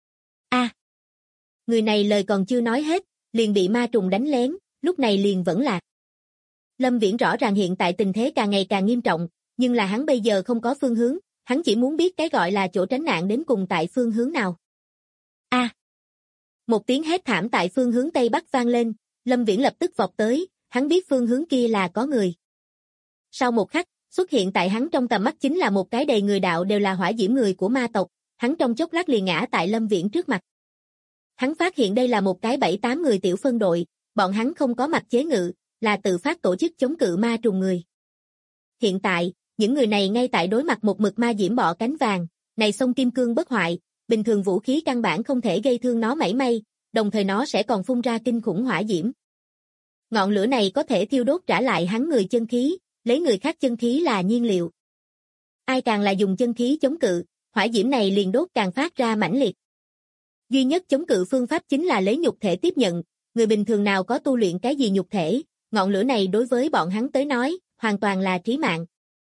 Người này lời còn chưa nói hết, liền bị ma trùng đánh lén, lúc này liền vẫn lạc. Lâm Viễn rõ ràng hiện tại tình thế càng ngày càng nghiêm trọng, nhưng là hắn bây giờ không có phương hướng, hắn chỉ muốn biết cái gọi là chỗ tránh nạn đến cùng tại phương hướng nào. Một tiếng hét thảm tại phương hướng Tây Bắc vang lên, Lâm Viễn lập tức vọt tới, hắn biết phương hướng kia là có người. Sau một khắc, xuất hiện tại hắn trong tầm mắt chính là một cái đầy người đạo đều là hỏa diễm người của ma tộc, hắn trong chốc lát liền ngã tại Lâm Viễn trước mặt. Hắn phát hiện đây là một cái 7-8 người tiểu phân đội, bọn hắn không có mặt chế ngự, là tự phát tổ chức chống cự ma trùng người. Hiện tại, những người này ngay tại đối mặt một mực ma diễm bọ cánh vàng, này sông kim cương bất hoại, bình thường vũ khí căn bản không thể gây thương nó mảy may, đồng thời nó sẽ còn phun ra kinh khủng hỏa diễm. Ngọn lửa này có thể thiêu đốt trả lại hắn người chân khí, lấy người khác chân khí là nhiên liệu. Ai càng là dùng chân khí chống cự, hỏa diễm này liền đốt càng phát ra mãnh liệt. Duy nhất chống cự phương pháp chính là lấy nhục thể tiếp nhận, người bình thường nào có tu luyện cái gì nhục thể, ngọn lửa này đối với bọn hắn tới nói, hoàn toàn là trí mạng.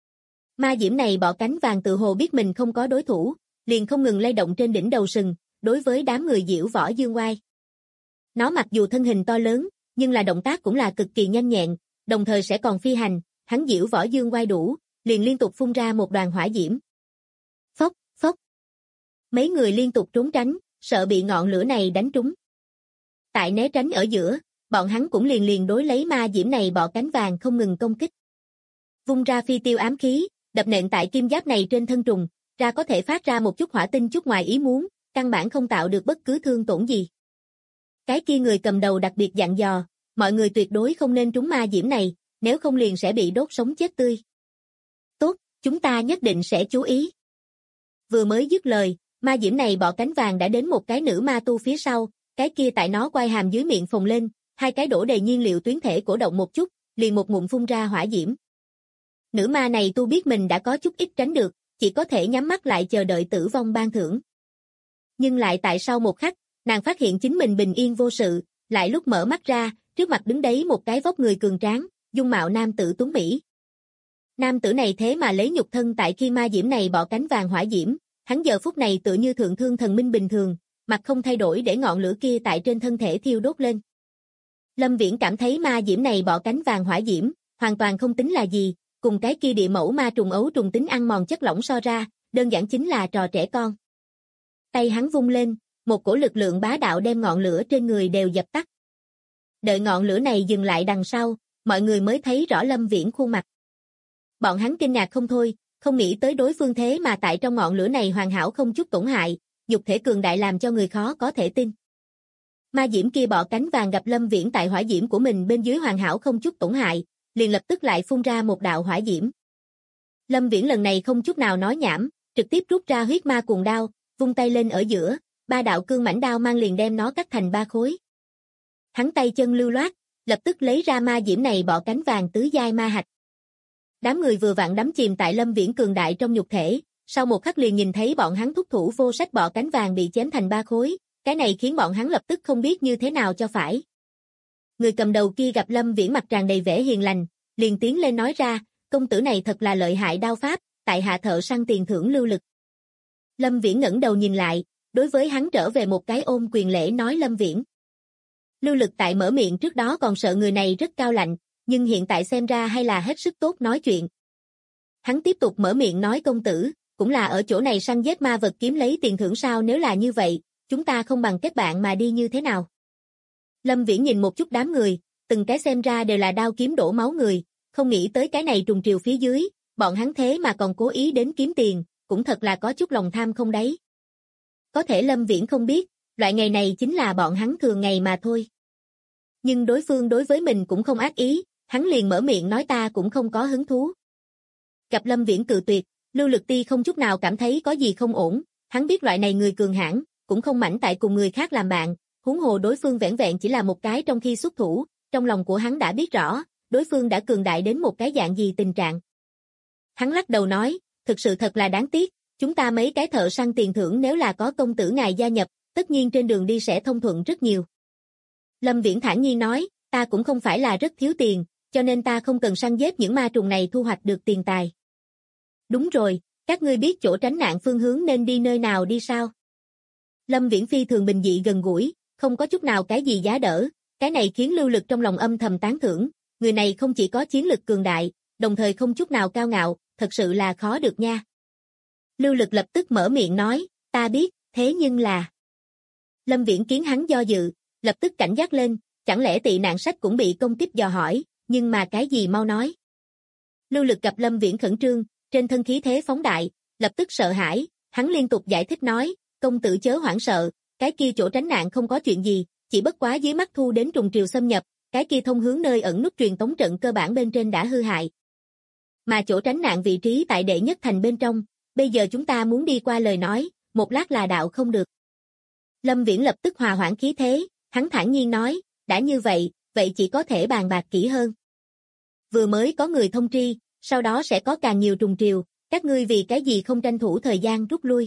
Ma diễm này bọ cánh vàng tự hồ biết mình không có đối thủ, liền không ngừng lay động trên đỉnh đầu sừng, đối với đám người diễu võ dương oai. Nó mặc dù thân hình to lớn, nhưng là động tác cũng là cực kỳ nhanh nhẹn, đồng thời sẽ còn phi hành, hắn diễu võ dương oai đủ, liền liên tục phun ra một đoàn hỏa diễm. Phốc, phốc. Mấy người liên tục trốn tránh, sợ bị ngọn lửa này đánh trúng. Tại né tránh ở giữa, bọn hắn cũng liền đối lấy ma diễm này bọ cánh vàng không ngừng công kích. Vung ra phi tiêu ám khí, đập nện tại kim giáp này trên thân trùng, ra có thể phát ra một chút hỏa tinh chút ngoài ý muốn, căn bản không tạo được bất cứ thương tổn gì. Cái kia người cầm đầu đặc biệt dặn dò, mọi người tuyệt đối không nên trúng ma diễm này, nếu không liền sẽ bị đốt sống chết tươi. Tốt, chúng ta nhất định sẽ chú ý. Vừa mới dứt lời, ma diễm này bọ cánh vàng đã đến một cái nữ ma tu phía sau, cái kia tại nó quay hàm dưới miệng phồng lên, hai cái đổ đầy nhiên liệu tuyến thể cổ động một chút, liền một ngụm phun ra hỏa diễm. Nữ ma này tu biết mình đã có chút ít tránh được, chỉ có thể nhắm mắt lại chờ đợi tử vong ban thưởng. Nhưng lại tại sau một khắc, nàng phát hiện chính mình bình yên vô sự, lại lúc mở mắt ra, trước mặt đứng đấy một cái vóc người cường tráng, dung mạo nam tử tuấn mỹ. Nam tử này thế mà lấy nhục thân tại khi ma diễm này bọ cánh vàng hỏa diễm, hắn giờ phút này tựa như thượng thương thần minh bình thường, mặt không thay đổi để ngọn lửa kia tại trên thân thể thiêu đốt lên. Lâm Viễn cảm thấy ma diễm này bọ cánh vàng hỏa diễm, hoàn toàn không tính là gì, cùng cái kia địa mẫu ma trùng ấu trùng tính ăn mòn chất lỏng so ra, đơn giản chính là trò trẻ con. Tay hắn vung lên, một cổ lực lượng bá đạo đem ngọn lửa trên người đều dập tắt. Đợi ngọn lửa này dừng lại đằng sau, mọi người mới thấy rõ Lâm Viễn khuôn mặt. Bọn hắn kinh ngạc không thôi, không nghĩ tới đối phương thế mà tại trong ngọn lửa này hoàn hảo không chút tổn hại, nhục thể cường đại làm cho người khó có thể tin. Ma diễm kia bọ cánh vàng gặp Lâm Viễn tại hỏa diễm của mình bên dưới hoàn hảo không chút tổn hại, liền lập tức lại phun ra một đạo hỏa diễm. Lâm Viễn lần này không chút nào nói nhảm, trực tiếp rút ra huyết ma cuồng đao, vung tay lên ở giữa, ba đạo cương mãnh đao mang liền đem nó cắt thành ba khối. Hắn tay chân lưu loát, lập tức lấy ra ma diễm này bọ cánh vàng tứ giai ma hạch. Đám người vừa vặn đắm chìm tại Lâm Viễn cường đại trong nhục thể, sau một khắc liền nhìn thấy bọn hắn thúc thủ vô sách bọ cánh vàng bị chém thành ba khối, cái này khiến bọn hắn lập tức không biết như thế nào cho phải. Người cầm đầu kia gặp Lâm Viễn mặt tràn đầy vẻ hiền lành, liền tiến lên nói ra, công tử này thật là lợi hại đao pháp, tại hạ thợ săn tiền thưởng lưu lực. Lâm Viễn ngẩng đầu nhìn lại, đối với hắn trở về một cái ôm quyền lễ nói Lâm Viễn. Lưu lực tại mở miệng trước đó còn sợ người này rất cao lạnh, nhưng hiện tại xem ra hay là hết sức tốt nói chuyện. Hắn tiếp tục mở miệng nói công tử, cũng là ở chỗ này săn giết ma vật kiếm lấy tiền thưởng sao, nếu là như vậy, chúng ta không bằng kết bạn mà đi như thế nào. Lâm Viễn nhìn một chút đám người, từng cái xem ra đều là đao kiếm đổ máu người, không nghĩ tới cái này trùng triều phía dưới, bọn hắn thế mà còn cố ý đến kiếm tiền, cũng thật là có chút lòng tham không đấy. Có thể Lâm Viễn không biết, loại ngày này chính là bọn hắn thường ngày mà thôi. Nhưng đối phương đối với mình cũng không ác ý, hắn liền mở miệng nói ta cũng không có hứng thú. Gặp Lâm Viễn cự tuyệt, Lưu Lực Ti không chút nào cảm thấy có gì không ổn, hắn biết loại này người cường hãn, cũng không mảnh tại cùng người khác làm bạn, huống hồ đối phương vẻn vẹn chỉ là một cái trong khi xuất thủ, trong lòng của hắn đã biết rõ, đối phương đã cường đại đến một cái dạng gì tình trạng. Hắn lắc đầu nói, thực sự thật là đáng tiếc, chúng ta mấy cái thợ săn tiền thưởng nếu là có công tử ngài gia nhập, tất nhiên trên đường đi sẽ thông thuận rất nhiều. Lâm Viễn thản nhiên nói, ta cũng không phải là rất thiếu tiền, cho nên ta không cần săn giết những ma trùng này thu hoạch được tiền tài. Đúng rồi, Các ngươi biết chỗ tránh nạn phương hướng nên đi nơi nào đi sao? Lâm Viễn phi thường bình dị gần gũi, không có chút nào cái gì giá đỡ, cái này khiến Lưu Lực trong lòng âm thầm tán thưởng, người này không chỉ có chiến lực cường đại, đồng thời không chút nào cao ngạo, thật sự là khó được nha. Lưu Lực lập tức mở miệng nói, ta biết, thế nhưng là... Lâm Viễn kiến hắn do dự, lập tức cảnh giác lên, chẳng lẽ tị nạn sách cũng bị công kích dò hỏi, nhưng mà cái gì mau nói. Lưu Lực gặp Lâm Viễn khẩn trương, trên thân khí thế phóng đại, lập tức sợ hãi, hắn liên tục giải thích nói, công tử chớ hoảng sợ, cái kia chỗ tránh nạn không có chuyện gì, chỉ bất quá dưới mắt thu đến trùng triều xâm nhập, cái kia thông hướng nơi ẩn nút truyền tống trận cơ bản bên trên đã hư hại. Mà chỗ tránh nạn vị trí tại đệ nhất thành bên trong, bây giờ chúng ta muốn đi qua lời nói, một lát là đạo không được. Lâm Viễn lập tức hòa hoãn khí thế, hắn thản nhiên nói, đã như vậy, vậy chỉ có thể bàn bạc kỹ hơn. Vừa mới có người thông tri, sau đó sẽ có càng nhiều trùng triều, các ngươi vì cái gì không tranh thủ thời gian rút lui.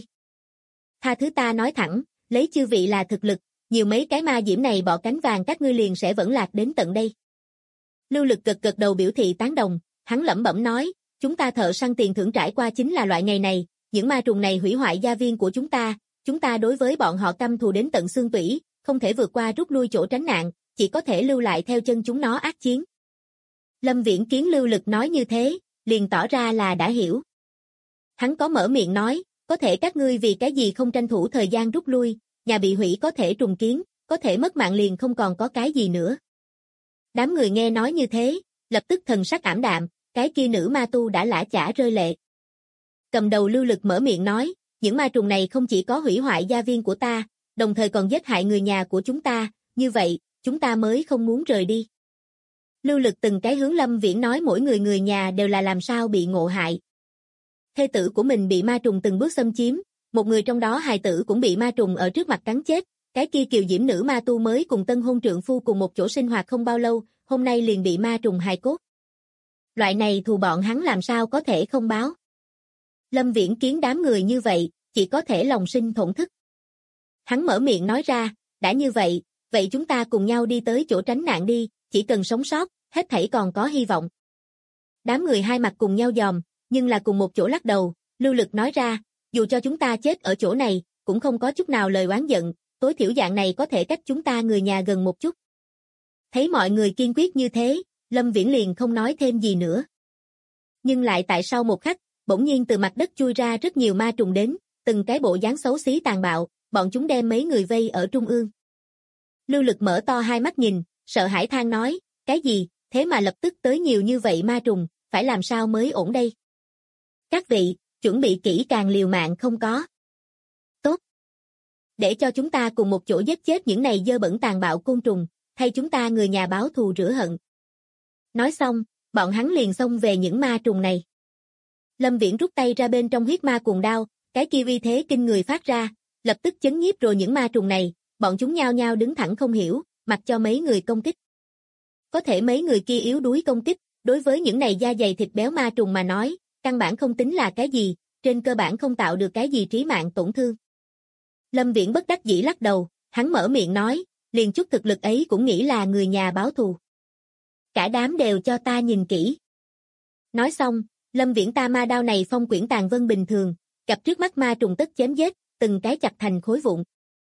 Tha thứ ta nói thẳng, lấy chư vị là thực lực, nhiều mấy cái ma diễm này bỏ cánh vàng các ngươi liền sẽ vẫn lạc đến tận đây. Lưu Lực gật đầu biểu thị tán đồng, hắn lẩm bẩm nói, chúng ta thợ săn tiền thưởng trải qua chính là loại ngày này, những ma trùng này hủy hoại gia viên của chúng ta đối với bọn họ căm thù đến tận xương tủy, không thể vượt qua rút lui chỗ tránh nạn, chỉ có thể lưu lại theo chân chúng nó ác chiến. Lâm Viễn kiến Lưu Lực nói như thế, liền tỏ ra là đã hiểu. Hắn có mở miệng nói, có thể các ngươi vì cái gì không tranh thủ thời gian rút lui, nhà bị hủy có thể trùng kiến, có thể mất mạng liền không còn có cái gì nữa. Đám người nghe nói như thế, lập tức thần sắc ảm đạm, cái kia nữ ma tu đã lã chã rơi lệ. Cầm đầu Lưu Lực mở miệng nói, những ma trùng này không chỉ có hủy hoại gia viên của ta, đồng thời còn giết hại người nhà của chúng ta, như vậy, chúng ta mới không muốn rời đi. Lưu Lực từng cái hướng Lâm Viễn nói mỗi người nhà đều là làm sao bị ngộ hại. Thê tử của mình bị ma trùng từng bước xâm chiếm, một người trong đó hài tử cũng bị ma trùng ở trước mặt cắn chết, cái kia kiều diễm nữ ma tu mới cùng tân hôn trượng phu cùng một chỗ sinh hoạt không bao lâu, hôm nay liền bị ma trùng hài cốt. Loại này thù bọn hắn làm sao có thể không báo. Lâm Viễn kiến đám người như vậy, chỉ có thể lòng sinh thổn thức. Hắn mở miệng nói ra, đã như vậy, vậy chúng ta cùng nhau đi tới chỗ tránh nạn đi, chỉ cần sống sót, hết thảy còn có hy vọng. Đám người hai mặt cùng nhau dòm, nhưng là cùng một chỗ lắc đầu, Lưu Lực nói ra, dù cho chúng ta chết ở chỗ này, cũng không có chút nào lời oán giận, tối thiểu dạng này có thể cách chúng ta người nhà gần một chút. Thấy mọi người kiên quyết như thế, Lâm Viễn liền không nói thêm gì nữa. Nhưng lại tại sau một khắc, bỗng nhiên từ mặt đất chui ra rất nhiều ma trùng đến, từng cái bộ dáng xấu xí tàn bạo, bọn chúng đem mấy người vây ở trung ương. Lưu Lực mở to hai mắt nhìn, sợ hãi than nói, cái gì, thế mà lập tức tới nhiều như vậy ma trùng, phải làm sao mới ổn đây? Các vị, chuẩn bị kỹ càng liều mạng không có. Tốt. Để cho chúng ta cùng một chỗ giết chết những này dơ bẩn tàn bạo côn trùng, thay chúng ta người nhà báo thù rửa hận. Nói xong, bọn hắn liền xông về những ma trùng này. Lâm Viễn rút tay ra bên trong huyết ma cuồng đao, cái kia uy thế kinh người phát ra, lập tức chấn nhiếp rồi những ma trùng này, bọn chúng nhao nhao đứng thẳng không hiểu, mặc cho mấy người công kích. Có thể mấy người kia yếu đuối công kích, đối với những này da dày thịt béo ma trùng mà nói, căn bản không tính là cái gì, trên cơ bản không tạo được cái gì trí mạng tổn thương. Lâm Viễn bất đắc dĩ lắc đầu, hắn mở miệng nói, liền chút thực lực ấy cũng nghĩ là người nhà báo thù. Cả đám đều cho ta nhìn kỹ. Nói xong, Lâm Viễn ta ma đao này phong quyển tàn vân bình thường, gặp trước mắt ma trùng tất chém giết, từng cái chặt thành khối vụn.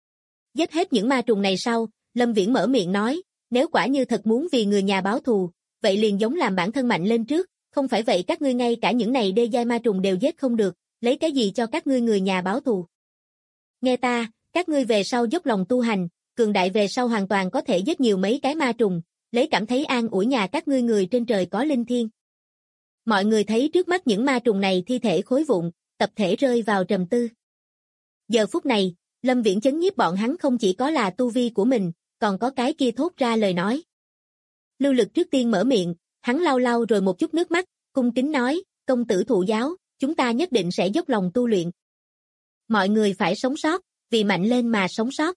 Giết hết những ma trùng này sau, Lâm Viễn mở miệng nói, nếu quả như thật muốn vì người nhà báo thù, vậy liền giống làm bản thân mạnh lên trước, không phải vậy các ngươi ngay cả những này đê giai ma trùng đều giết không được, lấy cái gì cho các ngươi người nhà báo thù. Nghe ta, các ngươi về sau dốc lòng tu hành, cường đại về sau hoàn toàn có thể giết nhiều mấy cái ma trùng, lấy cảm thấy an ủi nhà các ngươi người trên trời có linh thiêng. Mọi người thấy trước mắt những ma trùng này thi thể khối vụn, tập thể rơi vào trầm tư. Giờ phút này, Lâm Viễn chấn nhiếp bọn hắn không chỉ có là tu vi của mình, còn có cái kia thốt ra lời nói. Lưu Lực trước tiên mở miệng, hắn lau lau rồi một chút nước mắt, cung kính nói, công tử thụ giáo, chúng ta nhất định sẽ dốc lòng tu luyện. Mọi người phải sống sót, vì mạnh lên mà sống sót.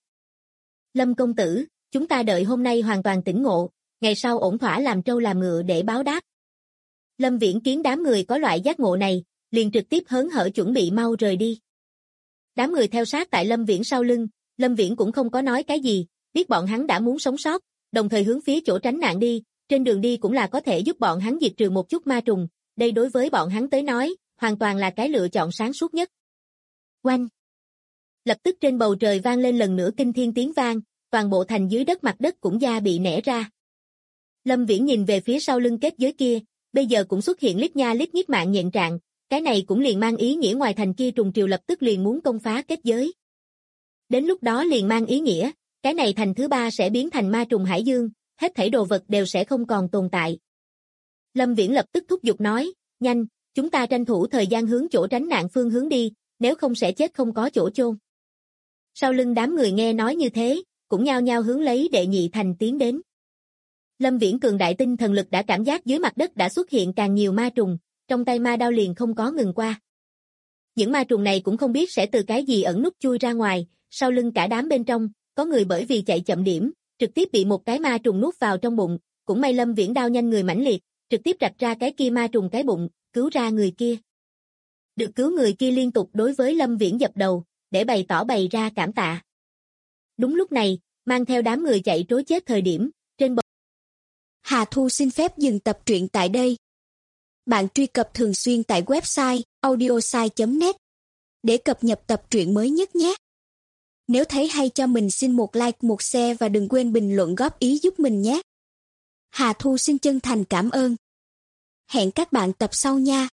Lâm công tử, chúng ta đợi hôm nay hoàn toàn tỉnh ngộ, ngày sau ổn thỏa làm trâu làm ngựa để báo đáp. Lâm Viễn kiến đám người có loại giác ngộ này, liền trực tiếp hớn hở chuẩn bị mau rời đi. Đám người theo sát tại Lâm Viễn sau lưng, Lâm Viễn cũng không có nói cái gì, biết bọn hắn đã muốn sống sót, đồng thời hướng phía chỗ tránh nạn đi, trên đường đi cũng là có thể giúp bọn hắn diệt trừ một chút ma trùng, đây đối với bọn hắn tới nói, hoàn toàn là cái lựa chọn sáng suốt nhất. Oanh! Lập tức trên bầu trời vang lên lần nữa kinh thiên tiếng vang, toàn bộ thành dưới đất mặt đất cũng da bị nẻ ra. Lâm Viễn nhìn về phía sau lưng kết giới kia, bây giờ cũng xuất hiện lít nha lít nhít mạng nhện trạng, cái này cũng liền mang ý nghĩa ngoài thành kia trùng triều lập tức liền muốn công phá kết giới. Đến lúc đó liền mang ý nghĩa, cái này thành thứ 3 sẽ biến thành ma trùng hải dương, hết thảy đồ vật đều sẽ không còn tồn tại. Lâm Viễn lập tức thúc giục nói, nhanh, chúng ta tranh thủ thời gian hướng chỗ tránh nạn phương hướng đi, nếu không sẽ chết không có chỗ chôn. Sau lưng đám người nghe nói như thế, cũng nhao nhao hướng lấy đệ nhị thành tiến đến. Lâm Viễn cường đại tinh thần lực đã cảm giác dưới mặt đất đã xuất hiện càng nhiều ma trùng, trong tay ma đao liền không có ngừng qua. Những ma trùng này cũng không biết sẽ từ cái gì ẩn nút chui ra ngoài, sau lưng cả đám bên trong, có người bởi vì chạy chậm điểm, trực tiếp bị một cái ma trùng nuốt vào trong bụng, cũng may Lâm Viễn đao nhanh người mãnh liệt, trực tiếp rạch ra cái kia ma trùng cái bụng, cứu ra người kia. Được cứu người kia liên tục đối với Lâm Viễn dập đầu, để bày tỏ bày ra cảm tạ. Đúng lúc này, mang theo đám người chạy trối chết thời điểm, trên bầu. Hà Thu xin phép dừng tập truyện tại đây. Bạn truy cập thường xuyên tại website audiosai.net để cập nhật tập truyện mới nhất nhé. Nếu thấy hay cho mình xin một like, một share và đừng quên bình luận góp ý giúp mình nhé. Hà Thu xin chân thành cảm ơn. Hẹn các bạn tập sau nha.